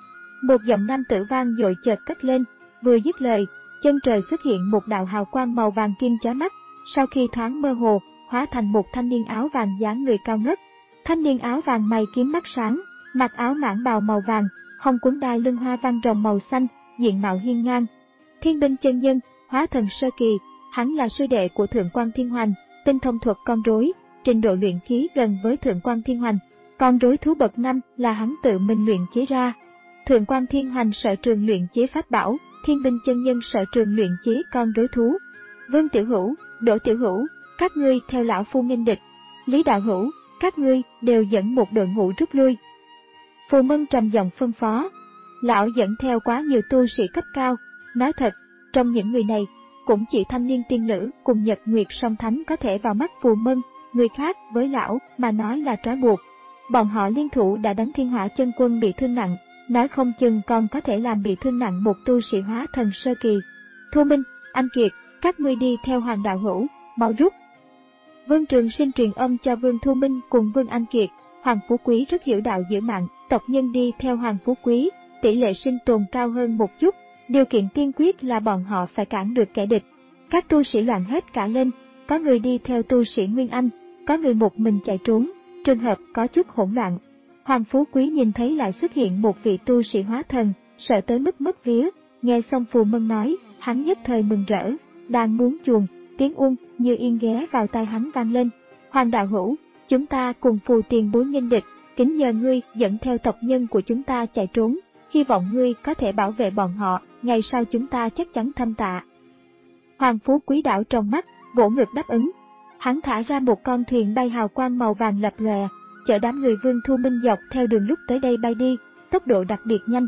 Một giọng nam tử vang dội chợt cất lên, vừa dứt lời, chân trời xuất hiện một đạo hào quang màu vàng kim chói mắt, sau khi thoáng mơ hồ, hóa thành một thanh niên áo vàng dáng người cao ngất. Thanh niên áo vàng mày kiếm mắt sáng, mặc áo mãng bào màu vàng, hông cuốn đai lưng hoa văn rồng màu xanh, diện mạo hiên ngang. Thiên binh chân nhân, hóa thần sơ kỳ, hắn là sư đệ của Thượng Quan Thiên Hoành, tinh thông thuật con rối, trình độ luyện khí gần với Thượng Quan Thiên Hoành. Con rối thú bậc năm là hắn tự mình luyện chế ra. Thượng Quan Thiên Hoành sở trường luyện chế pháp bảo, thiên binh chân nhân sở trường luyện chế con rối thú. Vương Tiểu Hữu, Đỗ Tiểu Hữu, các ngươi theo lão phu nghênh địch. Lý Đạo Hữu, các ngươi đều dẫn một đội ngũ rút lui. Phù Mân trầm giọng phân phó. Lão dẫn theo quá nhiều tu sĩ cấp cao, nói thật, trong những người này, cũng chỉ thanh niên tiên nữ cùng Nhật Nguyệt Song Thánh có thể vào mắt Phù Mân, người khác với lão mà nói là trói buộc. Bọn họ liên thủ đã đánh Thiên Hỏa Chân Quân bị thương nặng, nói không chừng còn có thể làm bị thương nặng một tu sĩ hóa thần sơ kỳ. Thu Minh, Anh Kiệt, các ngươi đi theo Hoàng Đạo Hữu, mau rút. Vương Trường Sinh truyền âm cho Vương Thu Minh cùng Vương Anh Kiệt. Hoàng Phú Quý rất hiểu đạo giữ mạng, tộc nhân đi theo Hoàng Phú Quý, tỷ lệ sinh tồn cao hơn một chút, điều kiện tiên quyết là bọn họ phải cản được kẻ địch. Các tu sĩ loạn hết cả lên, có người đi theo tu sĩ Nguyên Anh, có người một mình chạy trốn, trường hợp có chút hỗn loạn. Hoàng Phú Quý nhìn thấy lại xuất hiện một vị tu sĩ hóa thần, sợ tới mức mất vía, nghe xong Phù Mân nói, hắn nhất thời mừng rỡ, đang muốn chuồn, tiếng Uông như yên ghé vào tai hắn vang lên. Hoàng Đạo Hữu, chúng ta cùng Phù tiền bối nghênh địch, kính nhờ ngươi dẫn theo tộc nhân của chúng ta chạy trốn, hy vọng ngươi có thể bảo vệ bọn họ, ngày sau chúng ta chắc chắn thâm tạ. Hoàng Phú Quý đảo trong mắt, vỗ ngực đáp ứng. Hắn thả ra một con thuyền bay hào quang màu vàng lập lòe, chở đám người Vương Thu Minh dọc theo đường lúc tới đây bay đi, tốc độ đặc biệt nhanh.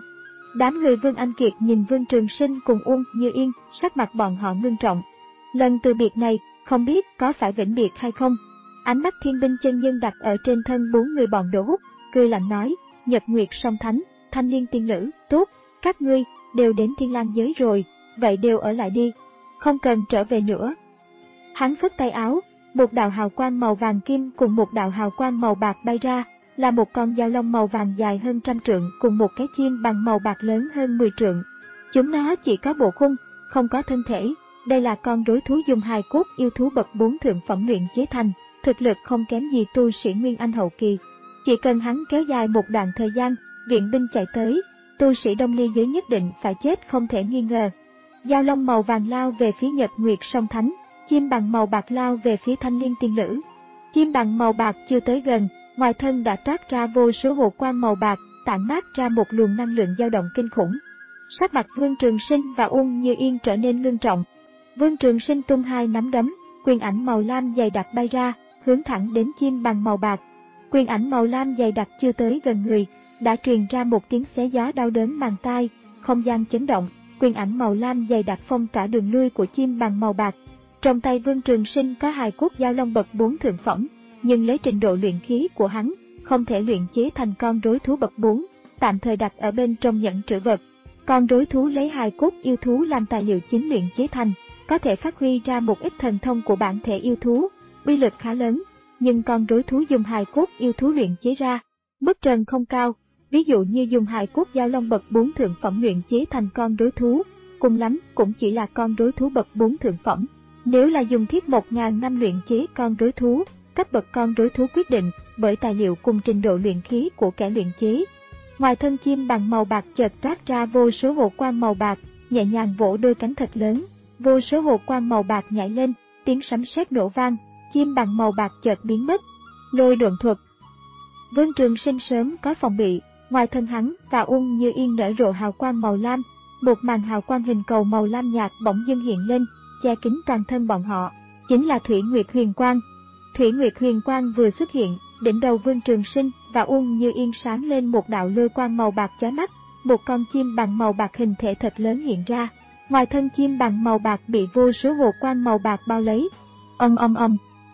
Đám người Vương Anh Kiệt nhìn Vương Trường Sinh cùng Uông Như Yên, sắc mặt bọn họ ngưng trọng. Lần từ biệt này, không biết có phải vĩnh biệt hay không? Ánh mắt Thiên Binh chân nhân đặt ở trên thân bốn người bọn Đỗ Húc, cười lạnh nói, Nhật Nguyệt Song Thánh, Thanh Liên Tiên Nữ, tốt, các ngươi đều đến Thiên Lang giới rồi, vậy đều ở lại đi, không cần trở về nữa. Hắn phất tay áo, một đạo hào quang màu vàng kim cùng một đạo hào quang màu bạc bay ra, là một con dao long màu vàng dài hơn trăm trượng cùng một cái chim bằng màu bạc lớn hơn mười trượng. Chúng nó chỉ có bộ khung, không có thân thể. Đây là con rối thú dùng hài cốt yêu thú bậc bốn thượng phẩm luyện chế thành, thực lực không kém gì tu sĩ Nguyên Anh hậu kỳ. Chỉ cần hắn kéo dài một đoạn thời gian, viện binh chạy tới, tu sĩ Đông Ly giới nhất định phải chết không thể nghi ngờ. Dao long màu vàng lao về phía Nhật Nguyệt Song Thánh, chim bằng màu bạc lao về phía Thanh Liên Tiên Nữ. Chim bằng màu bạc chưa tới gần, ngoài thân đã toát ra vô số hồ quang màu bạc, tản mát ra một luồng năng lượng dao động kinh khủng. Sắc mặt Vương Trường Sinh và Uông Như Yên trở nên ngưng trọng. Vương Trường Sinh tung hai nắm đấm, quyền ảnh màu lam dày đặc bay ra, hướng thẳng đến chim bằng màu bạc. Quyền ảnh màu lam dày đặc chưa tới gần người, đã truyền ra một tiếng xé gió đau đớn màng tai, không gian chấn động. Quyền ảnh màu lam dày đặc phong tỏa đường lui của chim bằng màu bạc. Trong tay Vương Trường Sinh có hài cốt dao long bậc bốn thượng phẩm, nhưng lấy trình độ luyện khí của hắn, không thể luyện chế thành con rối thú bậc bốn, tạm thời đặt ở bên trong nhẫn trữ vật. Con rối thú lấy hài cốt yêu thú làm tài liệu chính luyện chế thành, có thể phát huy ra một ít thần thông của bản thể yêu thú, uy lực khá lớn, nhưng con rối thú dùng hài cốt yêu thú luyện chế ra, mức trần không cao. Ví dụ như dùng hài cốt dao long bậc bốn thượng phẩm luyện chế thành con rối thú, cùng lắm cũng chỉ là con rối thú bậc bốn thượng phẩm. Nếu là dùng thiết một ngàn năm luyện chế con rối thú, cấp bậc con rối thú quyết định bởi tài liệu cùng trình độ luyện khí của kẻ luyện chế. Ngoài thân chim bằng màu bạc chợt toát ra vô số hồ quang màu bạc, nhẹ nhàng vỗ đôi cánh thật lớn, vô số hồ quang màu bạc nhảy lên, tiếng sấm sét nổ vang, chim bằng màu bạc chợt biến mất. Lôi độn thuật. Vương Trường Sinh sớm có phòng bị, ngoài thân hắn và Uông Như Yên nở rộ hào quang màu lam, một màn hào quang hình cầu màu lam nhạt bỗng dưng hiện lên, che kín toàn thân bọn họ, chính là Thủy Nguyệt Huyền Quang. Thủy Nguyệt Huyền Quang vừa xuất hiện, đỉnh đầu Vương Trường Sinh và Uông Như Yên sáng lên một đạo lôi quang màu bạc chói mắt, một con chim bằng màu bạc hình thể thật lớn hiện ra. Ngoài thân chim bằng màu bạc bị vô số hồ quang màu bạc bao lấy. Ầm ầm ầm.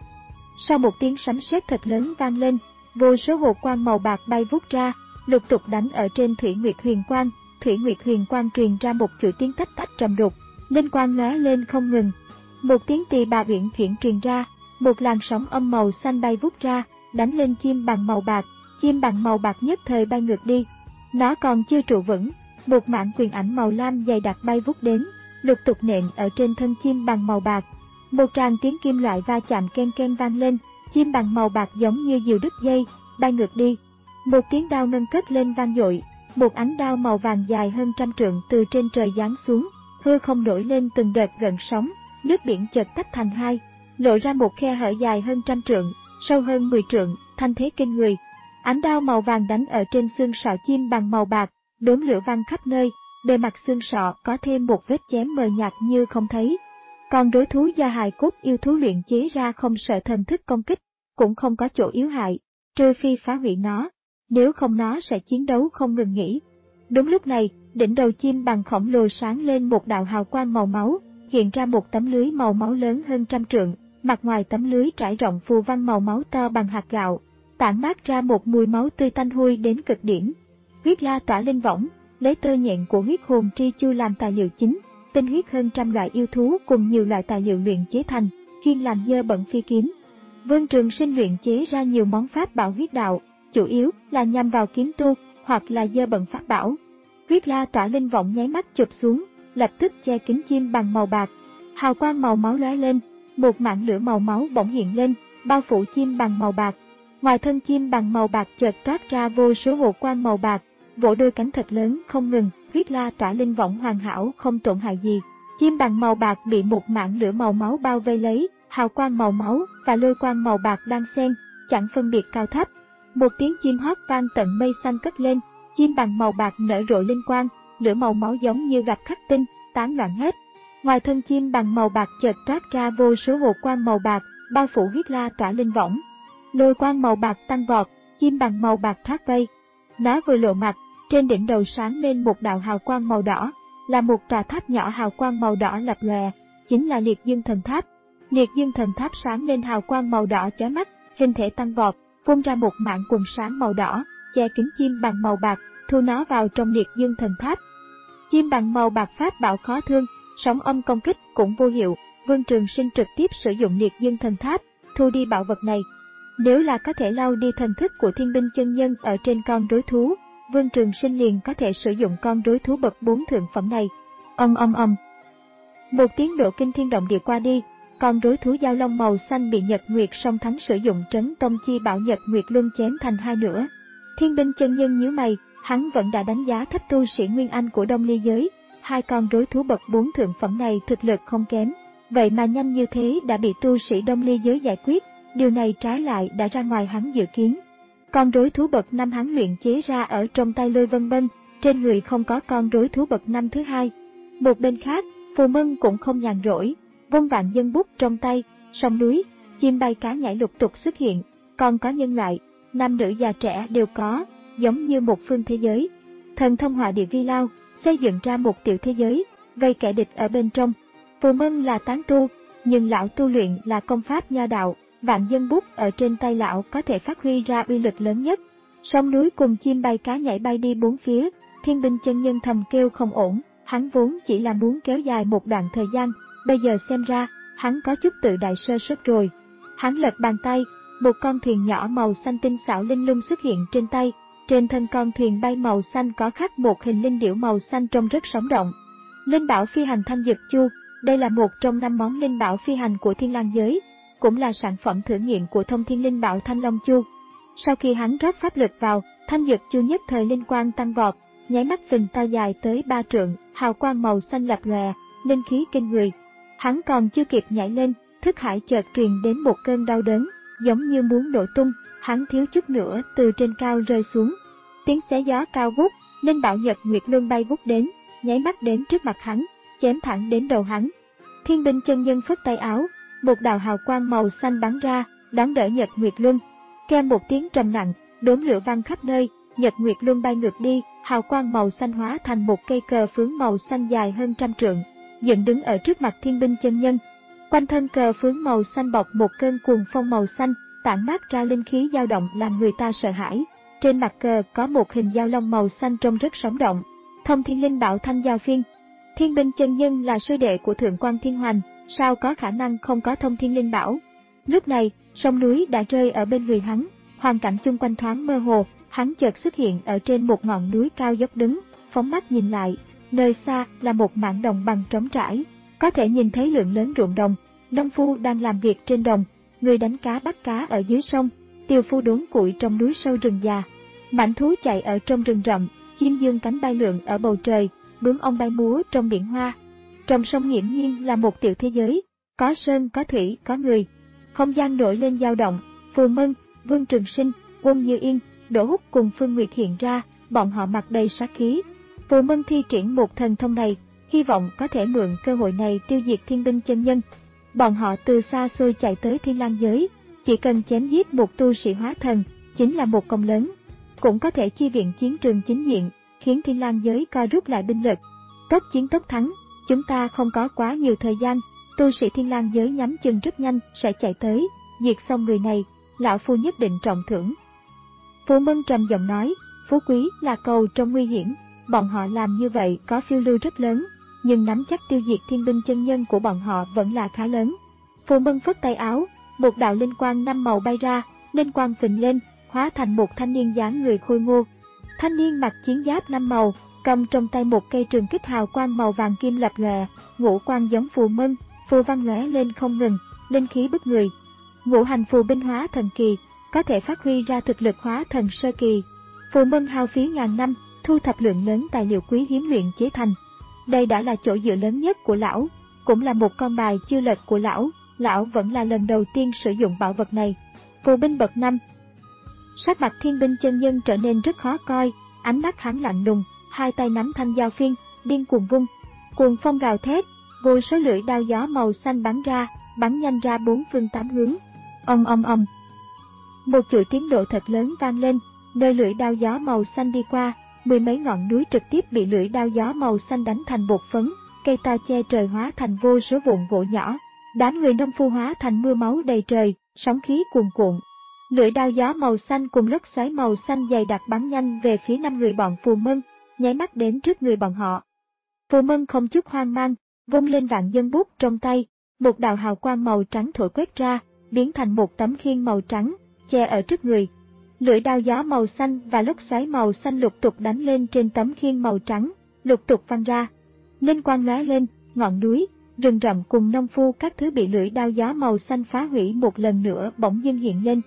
Sau một tiếng sấm sét thật lớn vang lên, vô số hồ quang màu bạc bay vút ra, lục tục đánh ở trên Thủy Nguyệt Huyền Quang. Thủy Nguyệt Huyền Quang truyền ra một chuỗi tiếng tách tách trầm đục, linh quang lóe lên không ngừng. Một tiếng tỳ bà uyển chuyển truyền ra, một làn sóng âm màu xanh bay vút ra, đánh lên chim bằng màu bạc. Chim bằng màu bạc nhất thời bay ngược đi. Nó còn chưa trụ vững, một mảng quyền ảnh màu lam dày đặc bay vút đến, lục tục nện ở trên thân chim bằng màu bạc. Một tràng tiếng kim loại va chạm ken ken vang lên, chim bằng màu bạc giống như diều đứt dây, bay ngược đi. Một tiếng đao ngân cất lên vang dội, một ánh đao màu vàng dài hơn trăm trượng từ trên trời giáng xuống, hư không nổi lên từng đợt gợn sóng, nước biển chợt tách thành hai, lộ ra một khe hở dài hơn trăm trượng, sâu hơn mười trượng, thanh thế kinh người. Ánh đao màu vàng đánh ở trên xương sọ chim bằng màu bạc, đốm lửa văng khắp nơi, bề mặt xương sọ có thêm một vết chém mờ nhạt như không thấy. Còn đối thú do hài cốt yêu thú luyện chế ra không sợ thần thức công kích, cũng không có chỗ yếu hại, trừ phi phá hủy nó, nếu không nó sẽ chiến đấu không ngừng nghỉ. Đúng lúc này, đỉnh đầu chim bằng khổng lồ sáng lên một đạo hào quang màu máu, hiện ra một tấm lưới màu máu lớn hơn trăm trượng, mặt ngoài tấm lưới trải rộng phù văn màu máu to bằng hạt gạo, tản mát ra một mùi máu tươi tanh hôi đến cực điểm. Huyết la tỏa linh võng, lấy tơ nhện của huyết hồn tri chu làm tài liệu chính, tinh huyết hơn trăm loại yêu thú cùng nhiều loại tài liệu luyện chế thành, chuyên làm dơ bẩn phi kiếm. Vương Trường Sinh luyện chế ra nhiều món pháp bảo huyết đạo, chủ yếu là nhằm vào kiếm tu hoặc là dơ bẩn pháp bảo. Huyết la tỏa linh võng nháy mắt chụp xuống, lập tức che kín chim bằng màu bạc. Hào quang màu máu lóe lên, một mảng lửa màu máu bỗng hiện lên, bao phủ chim bằng màu bạc. Ngoài thân chim bằng màu bạc chợt toát ra vô số hồ quang màu bạc, vỗ đôi cánh thật lớn không ngừng, huyết la tỏa linh võng hoàn hảo không tổn hại gì. Chim bằng màu bạc bị một mảng lửa màu máu bao vây lấy, hào quang màu máu và lôi quang màu bạc đang xen, chẳng phân biệt cao thấp. Một tiếng chim hót vang tận mây xanh cất lên, chim bằng màu bạc nở rộ linh quang, lửa màu máu giống như gặp khắc tinh, tán loạn hết. Ngoài thân chim bằng màu bạc chợt toát ra vô số hồ quang màu bạc, bao phủ huyết la tỏa linh võng. Lôi quang màu bạc tăng vọt, chim bằng màu bạc thoát vây. Nó vừa lộ mặt, Trên đỉnh đầu sáng lên một đạo hào quang màu đỏ, là một tòa tháp nhỏ hào quang màu đỏ lập lòe, chính là Liệt Dương Thần Tháp. Liệt Dương Thần Tháp sáng lên hào quang màu đỏ chói mắt, hình thể tăng vọt, phun ra một mảng quần sáng màu đỏ, che kín chim bằng màu bạc, thu nó vào trong Liệt Dương Thần Tháp. Chim bằng màu bạc pháp bảo khó thương, sóng âm công kích cũng vô hiệu, Vương Trường Sinh trực tiếp sử dụng Liệt Dương Thần Tháp, thu đi bảo vật này. Nếu là có thể lau đi thần thức của Thiên Binh chân nhân ở trên con rối thú, Vương Trường Sinh liền có thể sử dụng con rối thú bậc bốn thượng phẩm này. Ầm ầm ầm. Một tiếng nổ kinh thiên động địa qua đi, con rối thú giao long màu xanh bị Nhật Nguyệt Song Thánh sử dụng Trấn Tông Chi Bảo Nhật Nguyệt Luân chém thành hai nửa. Thiên Binh chân nhân nhíu mày, hắn vẫn đã đánh giá thấp tu sĩ Nguyên Anh của Đông Ly giới, hai con rối thú bậc bốn thượng phẩm này thực lực không kém, vậy mà nhanh như thế đã bị tu sĩ Đông Ly giới giải quyết, điều này trái lại đã ra ngoài hắn dự kiến. Con rối thú bậc năm hắn luyện chế ra ở trong tay Lôi Vân Bân, trên người không có con rối thú bậc năm thứ hai. Một bên khác, Phù Mân cũng không nhàn rỗi, vung vạn dân bút trong tay, sông núi, chim bay cá nhảy lục tục xuất hiện, còn có nhân loại, nam nữ già trẻ đều có, giống như một phương thế giới. Thần thông hỏa địa vi lao, xây dựng ra một tiểu thế giới, vây kẻ địch ở bên trong. Phù Mân là tán tu, nhưng lão tu luyện là công pháp nho đạo, vạn dân bút ở trên tay lão có thể phát huy ra uy lực lớn nhất. Sông núi cùng chim bay cá nhảy bay đi bốn phía, Thiên Binh chân nhân thầm kêu không ổn, hắn vốn chỉ là muốn kéo dài một đoạn thời gian, bây giờ xem ra, hắn có chút tự đại sơ suất rồi. Hắn lật bàn tay, một con thuyền nhỏ màu xanh tinh xảo linh lung xuất hiện trên tay, trên thân con thuyền bay màu xanh có khắc một hình linh điểu màu xanh trông rất sống động. Linh bảo phi hành Thanh Dực Chu, đây là một trong năm món linh bảo phi hành của Thiên Lang giới, cũng là sản phẩm thử nghiệm của Thông Thiên Linh Bảo Thanh Long Chu. Sau khi hắn rót pháp lực vào, Thanh Dực Chu nhất thời linh quang tăng vọt, nháy mắt phình to dài tới ba trượng, hào quang màu xanh lập lòe, linh khí kinh người. Hắn còn chưa kịp nhảy lên, thức hải chợt truyền đến một cơn đau đớn, giống như muốn nổ tung, hắn thiếu chút nữa từ trên cao rơi xuống. Tiếng xé gió cao vút, linh bảo Nhật Nguyệt Luân bay vút đến, nháy mắt đến trước mặt hắn, chém thẳng đến đầu hắn. Thiên Binh chân nhân phất tay áo, một đạo hào quang màu xanh bắn ra, đón đỡ Nhật Nguyệt Luân. Kèm một tiếng trầm nặng, đốm lửa vang khắp nơi, Nhật Nguyệt Luân bay ngược đi, hào quang màu xanh hóa thành một cây cờ phướng màu xanh dài hơn trăm trượng, dựng đứng ở trước mặt Thiên Binh chân nhân. Quanh thân cờ phướng màu xanh bọc một cơn cuồng phong màu xanh, tản mát ra linh khí dao động làm người ta sợ hãi. Trên mặt cờ có một hình dao long màu xanh trông rất sống động. Thông Thiên Linh Bảo Thanh Giao Phiên. Thiên Binh chân nhân là sư đệ của Thượng Quan Thiên Hoành, sao có khả năng không có Thông Thiên Linh Bảo? Lúc này, sông núi đã rơi ở bên người hắn, hoàn cảnh chung quanh thoáng mơ hồ, hắn chợt xuất hiện ở trên một ngọn núi cao dốc đứng, phóng mắt nhìn lại, nơi xa là một mảng đồng bằng trống trải, có thể nhìn thấy lượng lớn ruộng đồng, nông phu đang làm việc trên đồng, người đánh cá bắt cá ở dưới sông, tiều phu đốn củi trong núi sâu rừng già, mãnh thú chạy ở trong rừng rậm, chim dương cánh bay lượn ở bầu trời, bướm ong bay múa trong biển hoa. Trong sông nghiễm nhiên là một tiểu thế giới, có sơn, có thủy, có người. Không gian nổi lên dao động, Phù Mân, Vương Trường Sinh, Uông Như Yên, Đỗ Húc cùng Phương Nguyệt hiện ra, bọn họ mặt đầy sát khí. Phù Mân thi triển một thần thông này, hy vọng có thể mượn cơ hội này tiêu diệt Thiên Binh chân nhân. Bọn họ từ xa xôi chạy tới Thiên Lang giới, chỉ cần chém giết một tu sĩ hóa thần, chính là một công lớn, cũng có thể chi viện chiến trường chính diện, khiến Thiên Lang giới co rút lại binh lực. Tốc chiến tốc thắng, chúng ta không có quá nhiều thời gian, tu sĩ Thiên Lang giới nhắm chừng rất nhanh sẽ chạy tới, diệt xong người này, lão phu nhất định trọng thưởng. Phù Mân trầm giọng nói, phú quý là cầu trong nguy hiểm, bọn họ làm như vậy có phiêu lưu rất lớn, nhưng nắm chắc tiêu diệt Thiên Binh chân nhân của bọn họ vẫn là khá lớn. Phù Mân phất tay áo, một đạo linh quang năm màu bay ra, linh quang phình lên, hóa thành một thanh niên dáng người khôi ngô. Thanh niên mặc chiến giáp năm màu, cầm trong tay một cây trường kích hào quang màu vàng kim lập lòe, ngũ quang giống Phù Mân, phù văn lóe lên không ngừng, linh khí bức người. Ngũ hành phù binh hóa thần kỳ, có thể phát huy ra thực lực hóa thần sơ kỳ. Phù Mân hao phí ngàn năm, thu thập lượng lớn tài liệu quý hiếm luyện chế thành. Đây đã là chỗ dựa lớn nhất của lão, cũng là một con bài chưa lật của lão, lão vẫn là lần đầu tiên sử dụng bảo vật này. Phù binh bậc năm. Sắc mặt Thiên Binh chân nhân trở nên rất khó coi, ánh mắt hắn lạnh lùng, hai tay nắm thanh giao phiên, điên cuồng vung, cuồng phong gào thét, vô số lưỡi đao gió màu xanh bắn ra, bắn nhanh ra bốn phương tám hướng. Ong ong ong. Một chuỗi tiếng nổ thật lớn vang lên, nơi lưỡi đao gió màu xanh đi qua, mười mấy ngọn núi trực tiếp bị lưỡi đao gió màu xanh đánh thành bột phấn, cây to che trời hóa thành vô số vụn gỗ nhỏ, đám người nông phu hóa thành mưa máu đầy trời, sóng khí cuồn cuộn. Lưỡi đao gió màu xanh cùng lốc xoáy màu xanh dày đặc bắn nhanh về phía năm người bọn Phù Mân, nháy mắt đến trước người bọn họ. Phù Mân không chút hoang mang, vung lên vạn dân bút trong tay, một đạo hào quang màu trắng thổi quét ra, biến thành một tấm khiên màu trắng, che ở trước người. Lưỡi đao gió màu xanh và lốc xoáy màu xanh lục tục đánh lên trên tấm khiên màu trắng, lục tục văng ra. Linh quang lóe lên, ngọn núi, rừng rậm cùng nông phu các thứ bị lưỡi đao gió màu xanh phá hủy một lần nữa bỗng dưng hiện lên.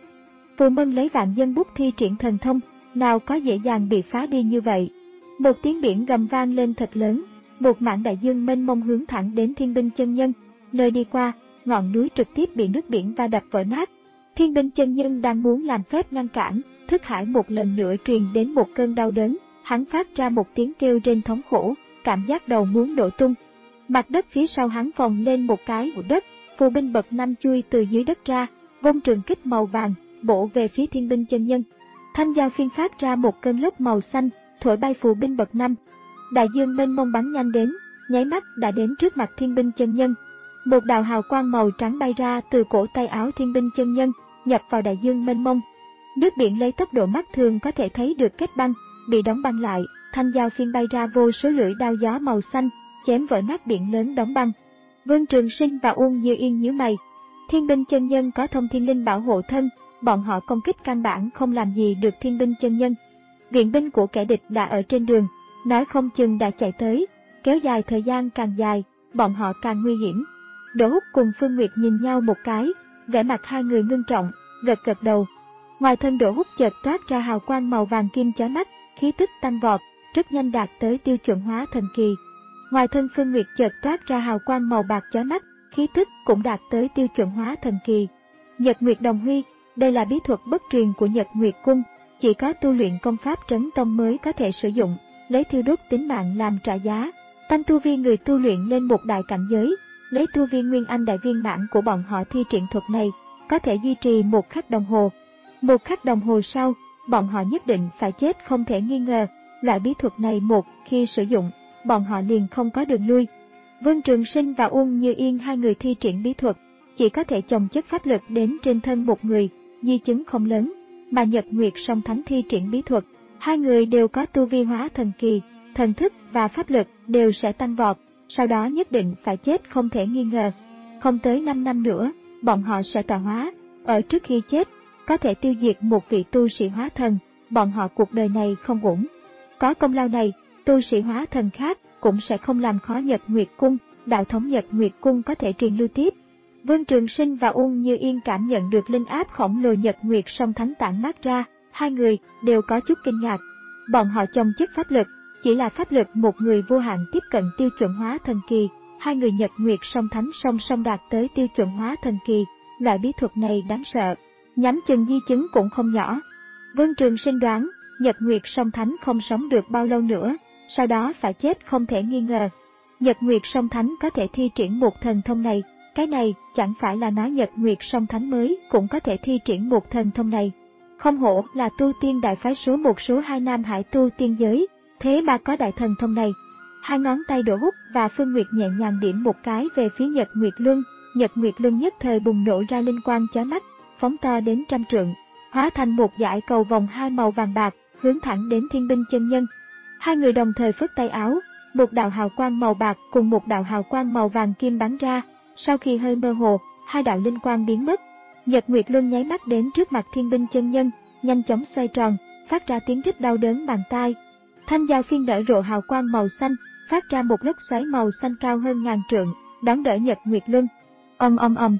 Phù Mân lấy vạn dân bút thi triển thần thông, nào có dễ dàng bị phá đi như vậy. Một tiếng biển gầm vang lên thật lớn, một mảng đại dương mênh mông hướng thẳng đến Thiên Binh Chân Nhân, nơi đi qua, ngọn núi trực tiếp bị nước biển va đập vỡ nát. Thiên Binh Chân Nhân đang muốn làm phép ngăn cản, thức hải một lần nữa truyền đến một cơn đau đớn, hắn phát ra một tiếng kêu rên thống khổ, cảm giác đầu muốn nổ tung. Mặt đất phía sau hắn phồng lên một cái hũ đất, phù binh bậc năm chui từ dưới đất ra, vung trường kích màu vàng, bổ về phía Thiên Binh Chân Nhân. Thanh dao phiên phát ra một cơn lốc màu xanh, thổi bay phù binh bậc năm. Đại dương mênh mông bắn nhanh đến, nháy mắt đã đến trước mặt Thiên Binh Chân Nhân. Một đạo hào quang màu trắng bay ra từ cổ tay áo Thiên Binh Chân Nhân, nhập vào đại dương mênh mông. Nước biển lấy tốc độ mắt thường có thể thấy được kết băng, bị đóng băng lại, thanh dao phiên bay ra vô số lưỡi đao gió màu xanh, chém vỡ nát biển lớn đóng băng. Vương Trường Sinh và Uông Như Yên nhíu mày. Thiên Binh Chân Nhân có thông thiên linh bảo hộ thân, bọn họ công kích căn bản không làm gì được Thiên Binh Chân Nhân. Viện binh của kẻ địch đã ở trên đường, nói không chừng đã chạy tới, kéo dài thời gian càng dài, bọn họ càng nguy hiểm. Đỗ Húc cùng Phương Nguyệt nhìn nhau một cái, vẻ mặt hai người ngưng trọng, gật gật đầu. Ngoài thân Đỗ Húc chợt toát ra hào quang màu vàng kim chói mắt, khí tức tăng vọt, rất nhanh đạt tới tiêu chuẩn hóa thần kỳ. Ngoài thân Phương Nguyệt chợt toát ra hào quang màu bạc chói mắt, khí tức cũng đạt tới tiêu chuẩn hóa thần kỳ. Nhật Nguyệt Đồng Huy, đây là bí thuật bất truyền của Nhật Nguyệt Cung, chỉ có tu luyện công pháp trấn tông mới có thể sử dụng, lấy thiêu đốt tính mạng làm trả giá. Tăng tu vi người tu luyện lên một đại cảnh giới, lấy tu vi nguyên anh đại viên mãn của bọn họ thi triển thuật này, có thể duy trì một khắc đồng hồ. Một khắc đồng hồ sau, bọn họ nhất định phải chết không thể nghi ngờ. Loại bí thuật này một khi sử dụng, bọn họ liền không có đường lui. Vương Trường Sinh và Uông Như Yên hai người thi triển bí thuật, chỉ có thể chồng chất pháp lực đến trên thân một người, di chứng không lớn. Mà Nhật Nguyệt Song Thánh thi triển bí thuật, hai người đều có tu vi hóa thần kỳ, thần thức và pháp lực đều sẽ tăng vọt, sau đó nhất định phải chết không thể nghi ngờ. Không tới năm năm nữa, bọn họ sẽ tọa hóa, ở trước khi chết, có thể tiêu diệt một vị tu sĩ hóa thần, bọn họ cuộc đời này không ổn. Có công lao này, tu sĩ hóa thần khác cũng sẽ không làm khó Nhật Nguyệt Cung, đạo thống Nhật Nguyệt Cung có thể truyền lưu tiếp. Vương Trường Sinh và Uông Như Yên cảm nhận được linh áp khổng lồ Nhật Nguyệt Song Thánh tản mát ra, hai người đều có chút kinh ngạc. Bọn họ chồng chất pháp lực, chỉ là pháp lực một người vô hạn tiếp cận tiêu chuẩn hóa thần kỳ, hai người Nhật Nguyệt Song Thánh song song đạt tới tiêu chuẩn hóa thần kỳ, loại bí thuật này đáng sợ, nhắm chừng di chứng cũng không nhỏ. Vương Trường Sinh đoán, Nhật Nguyệt Song Thánh không sống được bao lâu nữa, sau đó phải chết không thể nghi ngờ. Nhật Nguyệt Song Thánh có thể thi triển một thần thông này, cái này chẳng phải là nói Nhật Nguyệt Song Thánh mới cũng có thể thi triển một thần thông này. Không hổ là tu tiên đại phái số một số hai Nam Hải tu tiên giới, thế mà có đại thần thông này. Hai ngón tay Đỗ Húc và Phương Nguyệt nhẹ nhàng điểm một cái về phía Nhật Nguyệt Luân, Nhật Nguyệt Luân nhất thời bùng nổ ra linh quang chói mắt, phóng to đến trăm trượng, hóa thành một dải cầu vòng hai màu vàng bạc, hướng thẳng đến Thiên Binh Chân Nhân. Hai người đồng thời phất tay áo, một đạo hào quang màu bạc cùng một đạo hào quang màu vàng kim bắn ra, sau khi hơi mơ hồ, hai đạo linh quang biến mất. Nhật Nguyệt Luân nháy mắt đến trước mặt Thiên Binh Chân Nhân, nhanh chóng xoay tròn, phát ra tiếng rít đau đớn bàn tai. Thanh dao phiên nở rộ hào quang màu xanh, phát ra một lốc xoáy màu xanh cao hơn ngàn trượng, đón đỡ Nhật Nguyệt Luân. Ầm ầm ầm.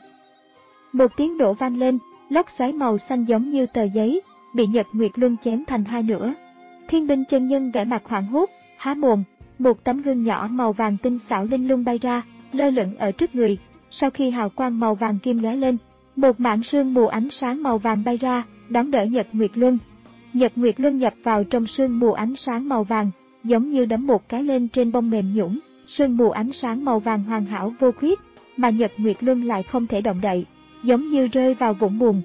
Một tiếng nổ vang lên, lốc xoáy màu xanh giống như tờ giấy, bị Nhật Nguyệt Luân chém thành hai nửa. Thiên Binh Chân Nhân vẻ mặt hoảng hốt, há mồm, một tấm gương nhỏ màu vàng tinh xảo linh lung bay ra, lơ lửng ở trước người. Sau khi hào quang màu vàng kim lóe lên, một mảng sương mù ánh sáng màu vàng bay ra, đón đỡ Nhật Nguyệt Luân. Nhật Nguyệt Luân nhập vào trong sương mù ánh sáng màu vàng, giống như đấm một cái lên trên bông mềm nhũn, sương mù ánh sáng màu vàng hoàn hảo vô khuyết, mà Nhật Nguyệt Luân lại không thể động đậy, giống như rơi vào vũng bùn.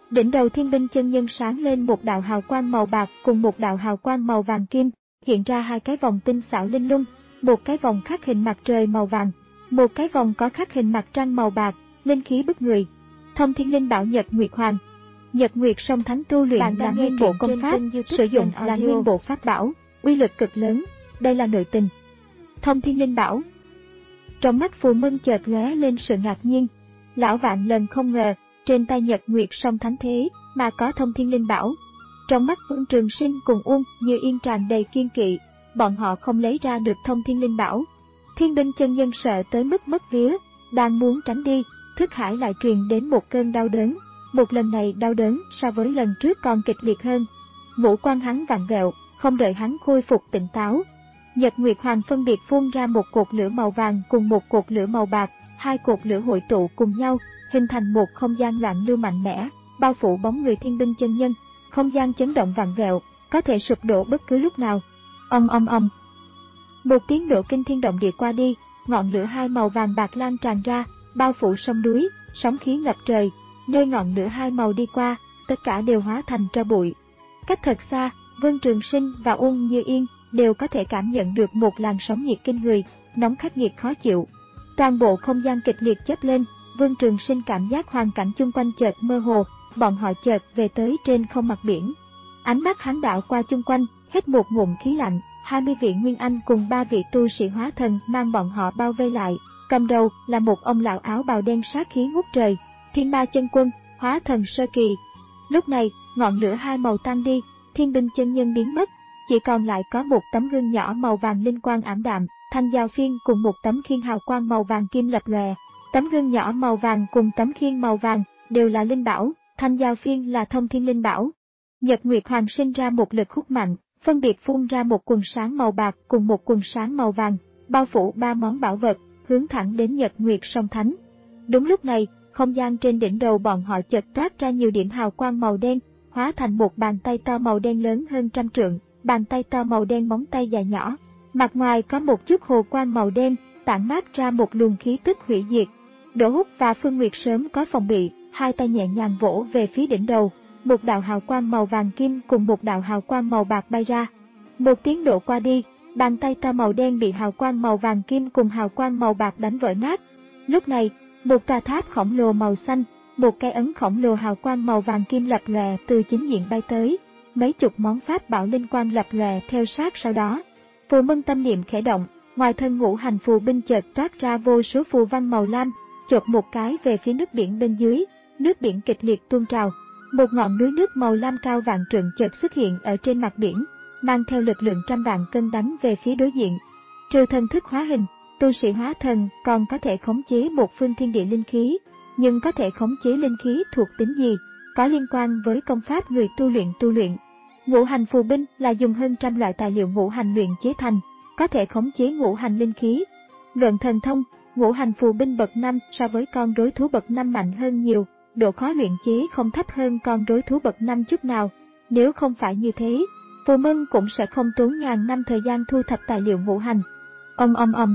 Đỉnh đầu Thiên Binh chân nhân sáng lên một đạo hào quang màu bạc cùng một đạo hào quang màu vàng kim, hiện ra hai cái vòng tinh xảo linh lung, một cái vòng khắc hình mặt trời màu vàng, một cái vòng có khắc hình mặt trăng màu bạc, linh khí bức người. Thông Thiên Linh Bảo Nhật Nguyệt Hoàng. Nhật Nguyệt Song Thánh tu luyện là nguyên bộ công pháp, sử dụng là nguyên bộ pháp bảo, uy lực cực lớn, đây là nội tình. Thông Thiên Linh Bảo. Trong mắt Phù Mân chợt lóe lên sự ngạc nhiên, lão vạn lần không ngờ, trên tay Nhật Nguyệt Song Thánh thế mà có Thông Thiên Linh Bảo. Trong mắt Vương Trường Sinh cùng Uông Như Yên tràn đầy kiên kỵ, bọn họ không lấy ra được Thông Thiên Linh Bảo. Thiên Binh chân nhân sợ tới mức mất vía, đang muốn tránh đi, thức hải lại truyền đến một cơn đau đớn. Một lần này đau đớn so với lần trước còn kịch liệt hơn. Ngũ quan hắn vặn vẹo, không đợi hắn khôi phục tỉnh táo. Nhật Nguyệt Hoàng phân biệt phun ra một cột lửa màu vàng cùng một cột lửa màu bạc, hai cột lửa hội tụ cùng nhau, hình thành một không gian loạn lưu mạnh mẽ, bao phủ bóng người Thiên Binh chân nhân. Không gian chấn động vặn vẹo, có thể sụp đổ bất cứ lúc nào. Ầm ầm ầm. Một tiếng nổ kinh thiên động địa qua đi, ngọn lửa hai màu vàng bạc lan tràn ra, bao phủ sông núi, sóng khí ngập trời. Nơi ngọn lửa hai màu đi qua, tất cả đều hóa thành tro bụi. Cách thật xa, Vương Trường Sinh và Uông Như Yên đều có thể cảm nhận được một làn sóng nhiệt kinh người, nóng khắc nghiệt khó chịu. Toàn bộ không gian kịch liệt chớp lên, Vương Trường Sinh cảm giác hoàn cảnh chung quanh chợt mơ hồ, bọn họ chợt về tới trên không mặt biển. Ánh mắt hắn đảo qua chung quanh, hít một ngụm khí lạnh, hai mươi vị Nguyên Anh cùng ba vị tu sĩ hóa thần mang bọn họ bao vây lại, cầm đầu là một ông lão áo bào đen sát khí ngút trời, Thiên Ma Chân Quân, hóa thần sơ kỳ. Lúc này, ngọn lửa hai màu tan đi, Thiên Binh chân nhân biến mất, chỉ còn lại có một tấm gương nhỏ màu vàng linh quang ảm đạm, thanh giao phiên cùng một tấm khiên hào quang màu vàng kim lập lòe. Tấm gương nhỏ màu vàng cùng tấm khiên màu vàng đều là linh bảo, thanh giao phiên là Thông Thiên Linh Bảo. Nhật Nguyệt Hoàng sinh ra một lực hút mạnh, phân biệt phun ra một quần sáng màu bạc cùng một quần sáng màu vàng, bao phủ ba món bảo vật, hướng thẳng đến Nhật Nguyệt Song Thánh. Đúng lúc này, không gian trên đỉnh đầu bọn họ chợt toát ra nhiều điểm hào quang màu đen, hóa thành một bàn tay to màu đen lớn hơn trăm trượng, bàn tay to màu đen móng tay dài nhỏ. Mặt ngoài có một chút hồ quang màu đen, tản mát ra một luồng khí tức hủy diệt. Đỗ Húc và Phương Nguyệt sớm có phòng bị, hai tay nhẹ nhàng vỗ về phía đỉnh đầu, một đạo hào quang màu vàng kim cùng một đạo hào quang màu bạc bay ra. Một tiếng nổ qua đi, bàn tay to màu đen bị hào quang màu vàng kim cùng hào quang màu bạc đánh vỡ nát. Lúc này, một tòa tháp khổng lồ màu xanh, một cái ấn khổng lồ hào quang màu vàng kim lập lòe từ chính diện bay tới, mấy chục món pháp bảo linh quang lập lòe theo sát sau đó. Phù Mân tâm niệm khẽ động, ngoài thân ngũ hành phù binh chợt toát ra vô số phù văn màu lam, chộp một cái về phía nước biển bên dưới, nước biển kịch liệt tuôn trào. Một ngọn núi nước màu lam cao vạn trượng chợt xuất hiện ở trên mặt biển, mang theo lực lượng trăm vạn cân đánh về phía đối diện. Trừ thần thức hóa hình, tu sĩ hóa thần còn có thể khống chế một phương thiên địa linh khí, nhưng có thể khống chế linh khí thuộc tính gì, có liên quan với công pháp người tu luyện tu luyện. Ngũ hành phù binh là dùng hơn trăm loại tài liệu ngũ hành luyện chế thành, có thể khống chế ngũ hành linh khí. Luận thần thông, ngũ hành phù binh bậc năm so với con rối thú bậc năm mạnh hơn nhiều, độ khó luyện chế không thấp hơn con rối thú bậc năm chút nào. Nếu không phải như thế, Phù Mân cũng sẽ không tốn ngàn năm thời gian thu thập tài liệu ngũ hành. Ầm ầm ầm.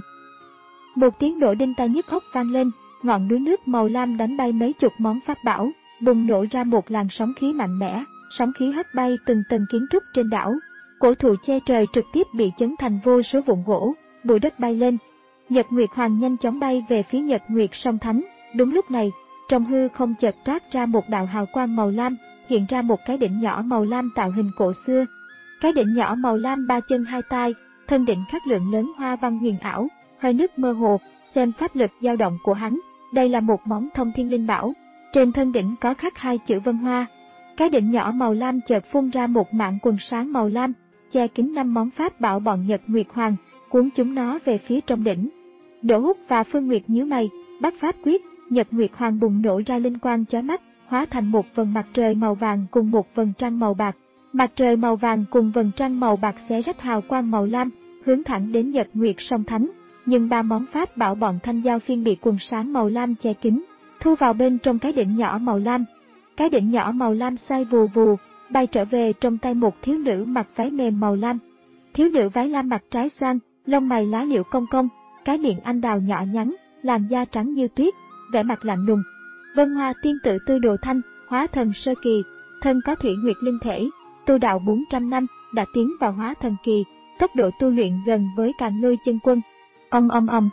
Một tiếng nổ đinh tai nhức óc vang lên, ngọn núi nước màu lam đánh bay mấy chục món pháp bảo, bùng nổ ra một làn sóng khí mạnh mẽ, sóng khí hất bay từng tầng kiến trúc trên đảo. Cổ thụ che trời trực tiếp bị chấn thành vô số vụn gỗ, bụi đất bay lên. Nhật Nguyệt Hoàng nhanh chóng bay về phía Nhật Nguyệt Song Thánh. Đúng lúc này, trong hư không chợt toát ra một đạo hào quang màu lam, hiện ra một cái đỉnh nhỏ màu lam tạo hình cổ xưa. Cái đỉnh nhỏ màu lam ba chân hai tai, thân đỉnh khắc lượng lớn hoa văn huyền ảo, hơi nước mơ hồ, xem pháp lực dao động của hắn. Đây là một món Thông Thiên Linh Bảo. Trên thân đỉnh có khắc hai chữ Vân Hoa. Cái đỉnh nhỏ màu lam chợt phun ra một mảng quần sáng màu lam, che kín năm món pháp bảo bọn Nhật Nguyệt Hoàng, cuốn chúng nó về phía trong đỉnh. Đỗ Húc và Phương Nguyệt nhíu mày, bắt pháp quyết, Nhật Nguyệt Hoàng bùng nổ ra linh quang chói mắt, hóa thành một vầng mặt trời màu vàng cùng một vầng trăng màu bạc. Mặt trời màu vàng cùng vầng trăng màu bạc xé rách hào quang màu lam, hướng thẳng đến Nhật Nguyệt Song Thánh. Nhưng ba món pháp bảo bọn Thanh Giao Phiên bị quần sáng màu lam che kín, thu vào bên trong cái đỉnh nhỏ màu lam. Cái đỉnh nhỏ màu lam xoay vù vù, bay trở về trong tay một thiếu nữ mặc váy mềm màu lam. Thiếu nữ váy lam mặt trái xoan, lông mày lá liễu cong cong, cái miệng anh đào nhỏ nhắn, làn da trắng như tuyết, vẻ mặt lạnh lùng. Vân Hoa tiên tử Tư Đồ Thanh, hóa thần sơ kỳ, thân có thủy nguyệt linh thể, tu đạo bốn trăm năm, đã tiến vào hóa thần kỳ, tốc độ tu luyện gần với Càn Lôi chân quân. Ong ong ong.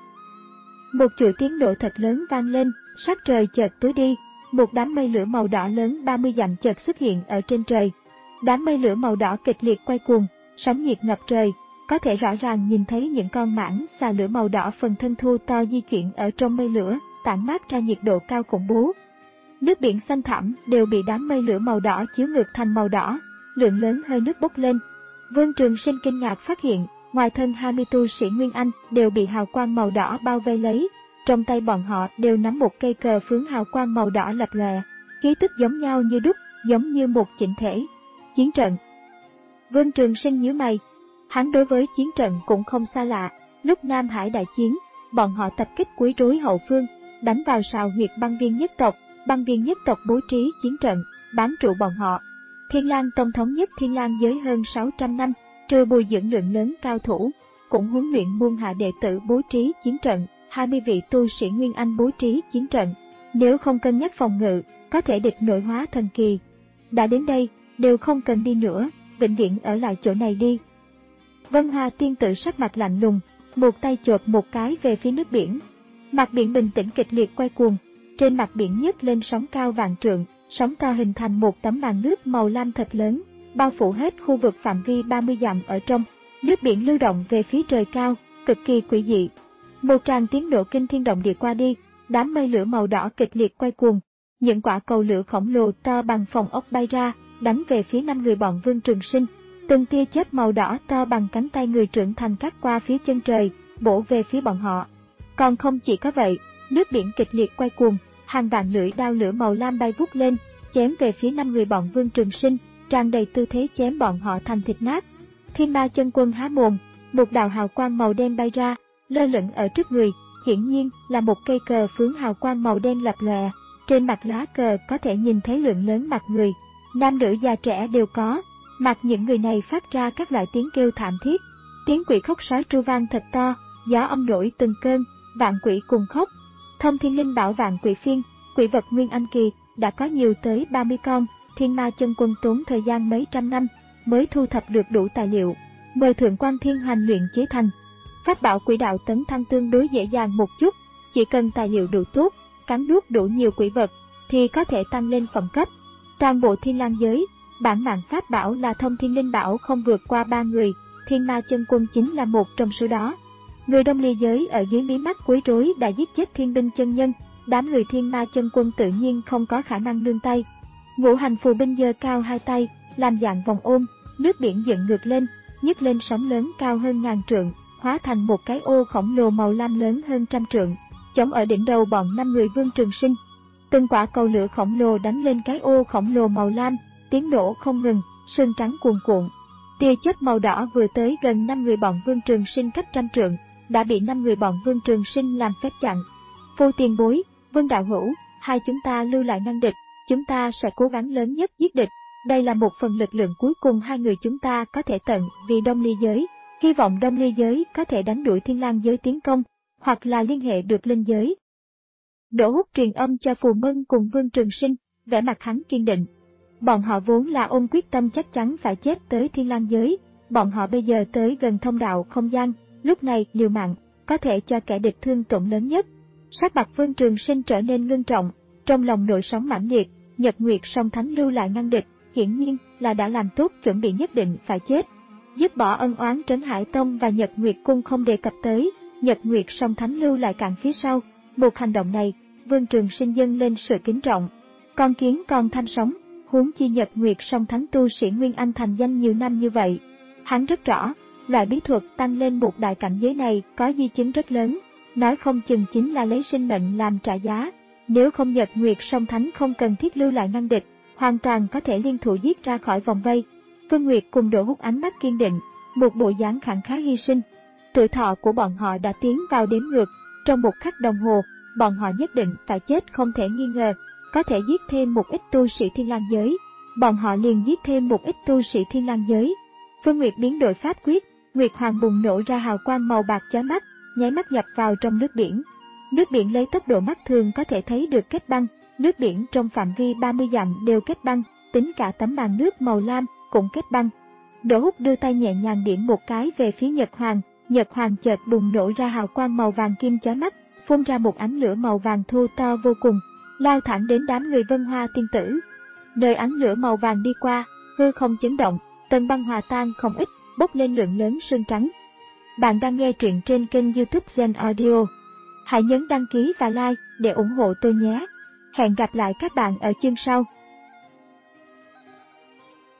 Một chuỗi tiếng nổ thật lớn vang lên, sắc trời chợt tối đi, một đám mây lửa màu đỏ lớn ba mươi dặm chợt xuất hiện ở trên trời. Đám mây lửa màu đỏ kịch liệt quay cuồng, sóng nhiệt ngập trời, có thể rõ ràng nhìn thấy những con mãng xà lửa màu đỏ phần thân thô to di chuyển ở trong mây lửa, tản mát ra nhiệt độ cao khủng bố. Nước biển xanh thẳm đều bị đám mây lửa màu đỏ chiếu ngược thành màu đỏ, lượng lớn hơi nước bốc lên. Vương Trường Sinh kinh ngạc phát hiện, ngoài thân hai mươi tu sĩ Nguyên Anh đều bị hào quang màu đỏ bao vây lấy, trong tay bọn họ đều nắm một cây cờ phướng hào quang màu đỏ lập lòe, khí tức giống nhau như đúc, giống như một chỉnh thể. Chiến trận. Vương Trường Sinh nhíu mày, hắn đối với chiến trận cũng không xa lạ, lúc Nam Hải đại chiến, bọn họ tập kích quấy rối hậu phương, đánh vào sào huyệt băng viên nhất tộc, băng viên nhất tộc bố trí chiến trận, bám trụ bọn họ. Thiên Lang Tông thống nhất Thiên Lang giới hơn sáu trăm năm, trừ bồi dưỡng lượng lớn cao thủ, cũng huấn luyện muôn hạ đệ tử bố trí chiến trận, hai mươi vị tu sĩ Nguyên Anh bố trí chiến trận. Nếu không cân nhắc phòng ngự, có thể địch nội hóa thần kỳ. Đã đến đây, đều không cần đi nữa, vĩnh viễn ở lại chỗ này đi. Vân Hoa tiên tử sắc mặt lạnh lùng, một tay chộp một cái về phía nước biển. Mặt biển bình tĩnh kịch liệt quay cuồng, trên mặt biển nhấc lên sóng cao vạn trượng, sóng to hình thành một tấm màn nước màu lam thật lớn, bao phủ hết khu vực phạm vi ba mươi dặm ở trong. Nước biển lưu động về phía trời cao, cực kỳ quỷ dị. Một tràng tiếng nổ kinh thiên động địa qua đi, đám mây lửa màu đỏ kịch liệt quay cuồng, những quả cầu lửa khổng lồ to bằng phòng ốc bay ra, đánh về phía năm người bọn Vương Trường Sinh. Từng tia chớp màu đỏ to bằng cánh tay người trưởng thành cắt qua phía chân trời, bổ về phía bọn họ. Còn không chỉ có vậy, nước biển kịch liệt quay cuồng, hàng vạn lưỡi đao lửa màu lam bay vút lên, chém về phía năm người bọn Vương Trường Sinh, tràn đầy tư thế chém bọn họ thành thịt nát. Thiên Ma chân quân há mồm, một đạo hào quang màu đen bay ra, lơ lửng ở trước người, hiển nhiên là một cây cờ phướng hào quang màu đen lập lòe. Trên mặt lá cờ có thể nhìn thấy lượng lớn mặt người, nam nữ già trẻ đều có. Mặt những người này phát ra các loại tiếng kêu thảm thiết, tiếng quỷ khóc sói tru vang thật to, gió âm nổi từng cơn, vạn quỷ cùng khóc. Thông Thiên Linh bảo vạn quỷ phiên, quỷ vật Nguyên Anh kỳ, đã có nhiều tới ba mươi con, Thiên Ma chân quân tốn thời gian mấy trăm năm mới thu thập được đủ tài liệu, mời Thượng Quan Thiên Hành luyện chế thành. Pháp bảo quỷ đạo tấn thăng tương đối dễ dàng một chút, chỉ cần tài liệu đủ tốt, cắn nuốt đủ nhiều quỷ vật, thì có thể tăng lên phẩm cấp. Toàn bộ Thiên Lang giới, bản mạng pháp bảo là Thông Thiên Linh bảo không vượt qua ba người, Thiên Ma chân quân chính là một trong số đó. Người Đông Ly giới ở dưới mí mắt quấy rối đã giết chết Thiên binh chân nhân, đám người Thiên Ma chân quân tự nhiên không có khả năng nương tay. Ngũ hành phù binh giơ cao hai tay, làm dạng vòng ôm, nước biển dựng ngược lên, nhấc lên sóng lớn cao hơn ngàn trượng, hóa thành một cái ô khổng lồ màu lam lớn hơn trăm trượng, chống ở đỉnh đầu bọn năm người Vương Trường Sinh. Từng quả cầu lửa khổng lồ đánh lên cái ô khổng lồ màu lam, tiếng nổ không ngừng, sương trắng cuồn cuộn. Tia chớp màu đỏ vừa tới gần năm người bọn Vương Trường Sinh cách trăm trượng, đã bị năm người bọn Vương Trường Sinh làm phép chặn. Phu tiền bối, Vương đạo hữu, hai chúng ta lưu lại ngăn địch, chúng ta sẽ cố gắng lớn nhất giết địch. Đây là một phần lực lượng cuối cùng hai người chúng ta có thể tận vì Đông Ly giới, hy vọng Đông Ly giới có thể đánh đuổi Thiên Lang giới tiến công, hoặc là liên hệ được linh giới. Đỗ Húc truyền âm cho Phù Mân cùng Vương Trường Sinh, vẻ mặt hắn kiên định. Bọn họ vốn là ôm quyết tâm chắc chắn phải chết tới Thiên Lang giới, bọn họ bây giờ tới gần thông đạo không gian, lúc này liều mạng, có thể cho kẻ địch thương tổn lớn nhất. Sắc mặt Vương Trường Sinh trở nên ngưng trọng, trong lòng nổi sóng mãnh liệt, Nhật Nguyệt Song Thánh lưu lại ngăn địch, hiển nhiên là đã làm tốt chuẩn bị nhất định phải chết. Dứt bỏ ân oán Trấn Hải Tông và Nhật Nguyệt Cung không đề cập tới, Nhật Nguyệt Song Thánh lưu lại cản phía sau, một hành động này, Vương Trường Sinh dâng lên sự kính trọng. Con kiến còn tham sống, huống chi Nhật Nguyệt Song Thánh tu sĩ Nguyên Anh thành danh nhiều năm như vậy. Hắn rất rõ, loại bí thuật tăng lên một đại cảnh giới này có di chứng rất lớn, nói không chừng chính là lấy sinh mệnh làm trả giá. Nếu không Nhật Nguyệt Song Thánh không cần thiết lưu lại ngăn địch, hoàn toàn có thể liên thủ giết ra khỏi vòng vây. Phương Nguyệt cùng Đỗ Húc ánh mắt kiên định, một bộ dáng khẳng khái hy sinh. Tuổi thọ của bọn họ đã tiến vào đếm ngược, trong một khắc đồng hồ, bọn họ nhất định phải chết không thể nghi ngờ. Có thể giết thêm một ít tu sĩ Thiên Lang giới, bọn họ liền giết thêm một ít tu sĩ Thiên Lang giới. Phương Nguyệt biến đổi pháp quyết, Nguyệt Hoàng bùng nổ ra hào quang màu bạc chói mắt, nháy mắt nhập vào trong nước biển. Nước biển lấy tốc độ mắt thường có thể thấy được kết băng, Nước biển trong phạm vi ba mươi dặm đều kết băng, tính cả tấm màn nước màu lam cũng kết băng. Đỗ Húc đưa tay nhẹ nhàng điểm một cái về phía Nhật Hoàng, Nhật Hoàng chợt bùng nổ ra hào quang màu vàng kim chói mắt, phun ra một ánh lửa màu vàng thô to vô cùng, lao thẳng đến đám người Vân Hoa tiên tử. Nơi ánh lửa màu vàng đi qua, hư không chấn động, tầng băng hòa tan không ít, bốc lên lượng lớn sương trắng. Bạn đang nghe truyện trên kênh YouTube Gen Audio. Hãy nhấn đăng ký và like để ủng hộ tôi nhé. Hẹn gặp lại các bạn ở chương sau.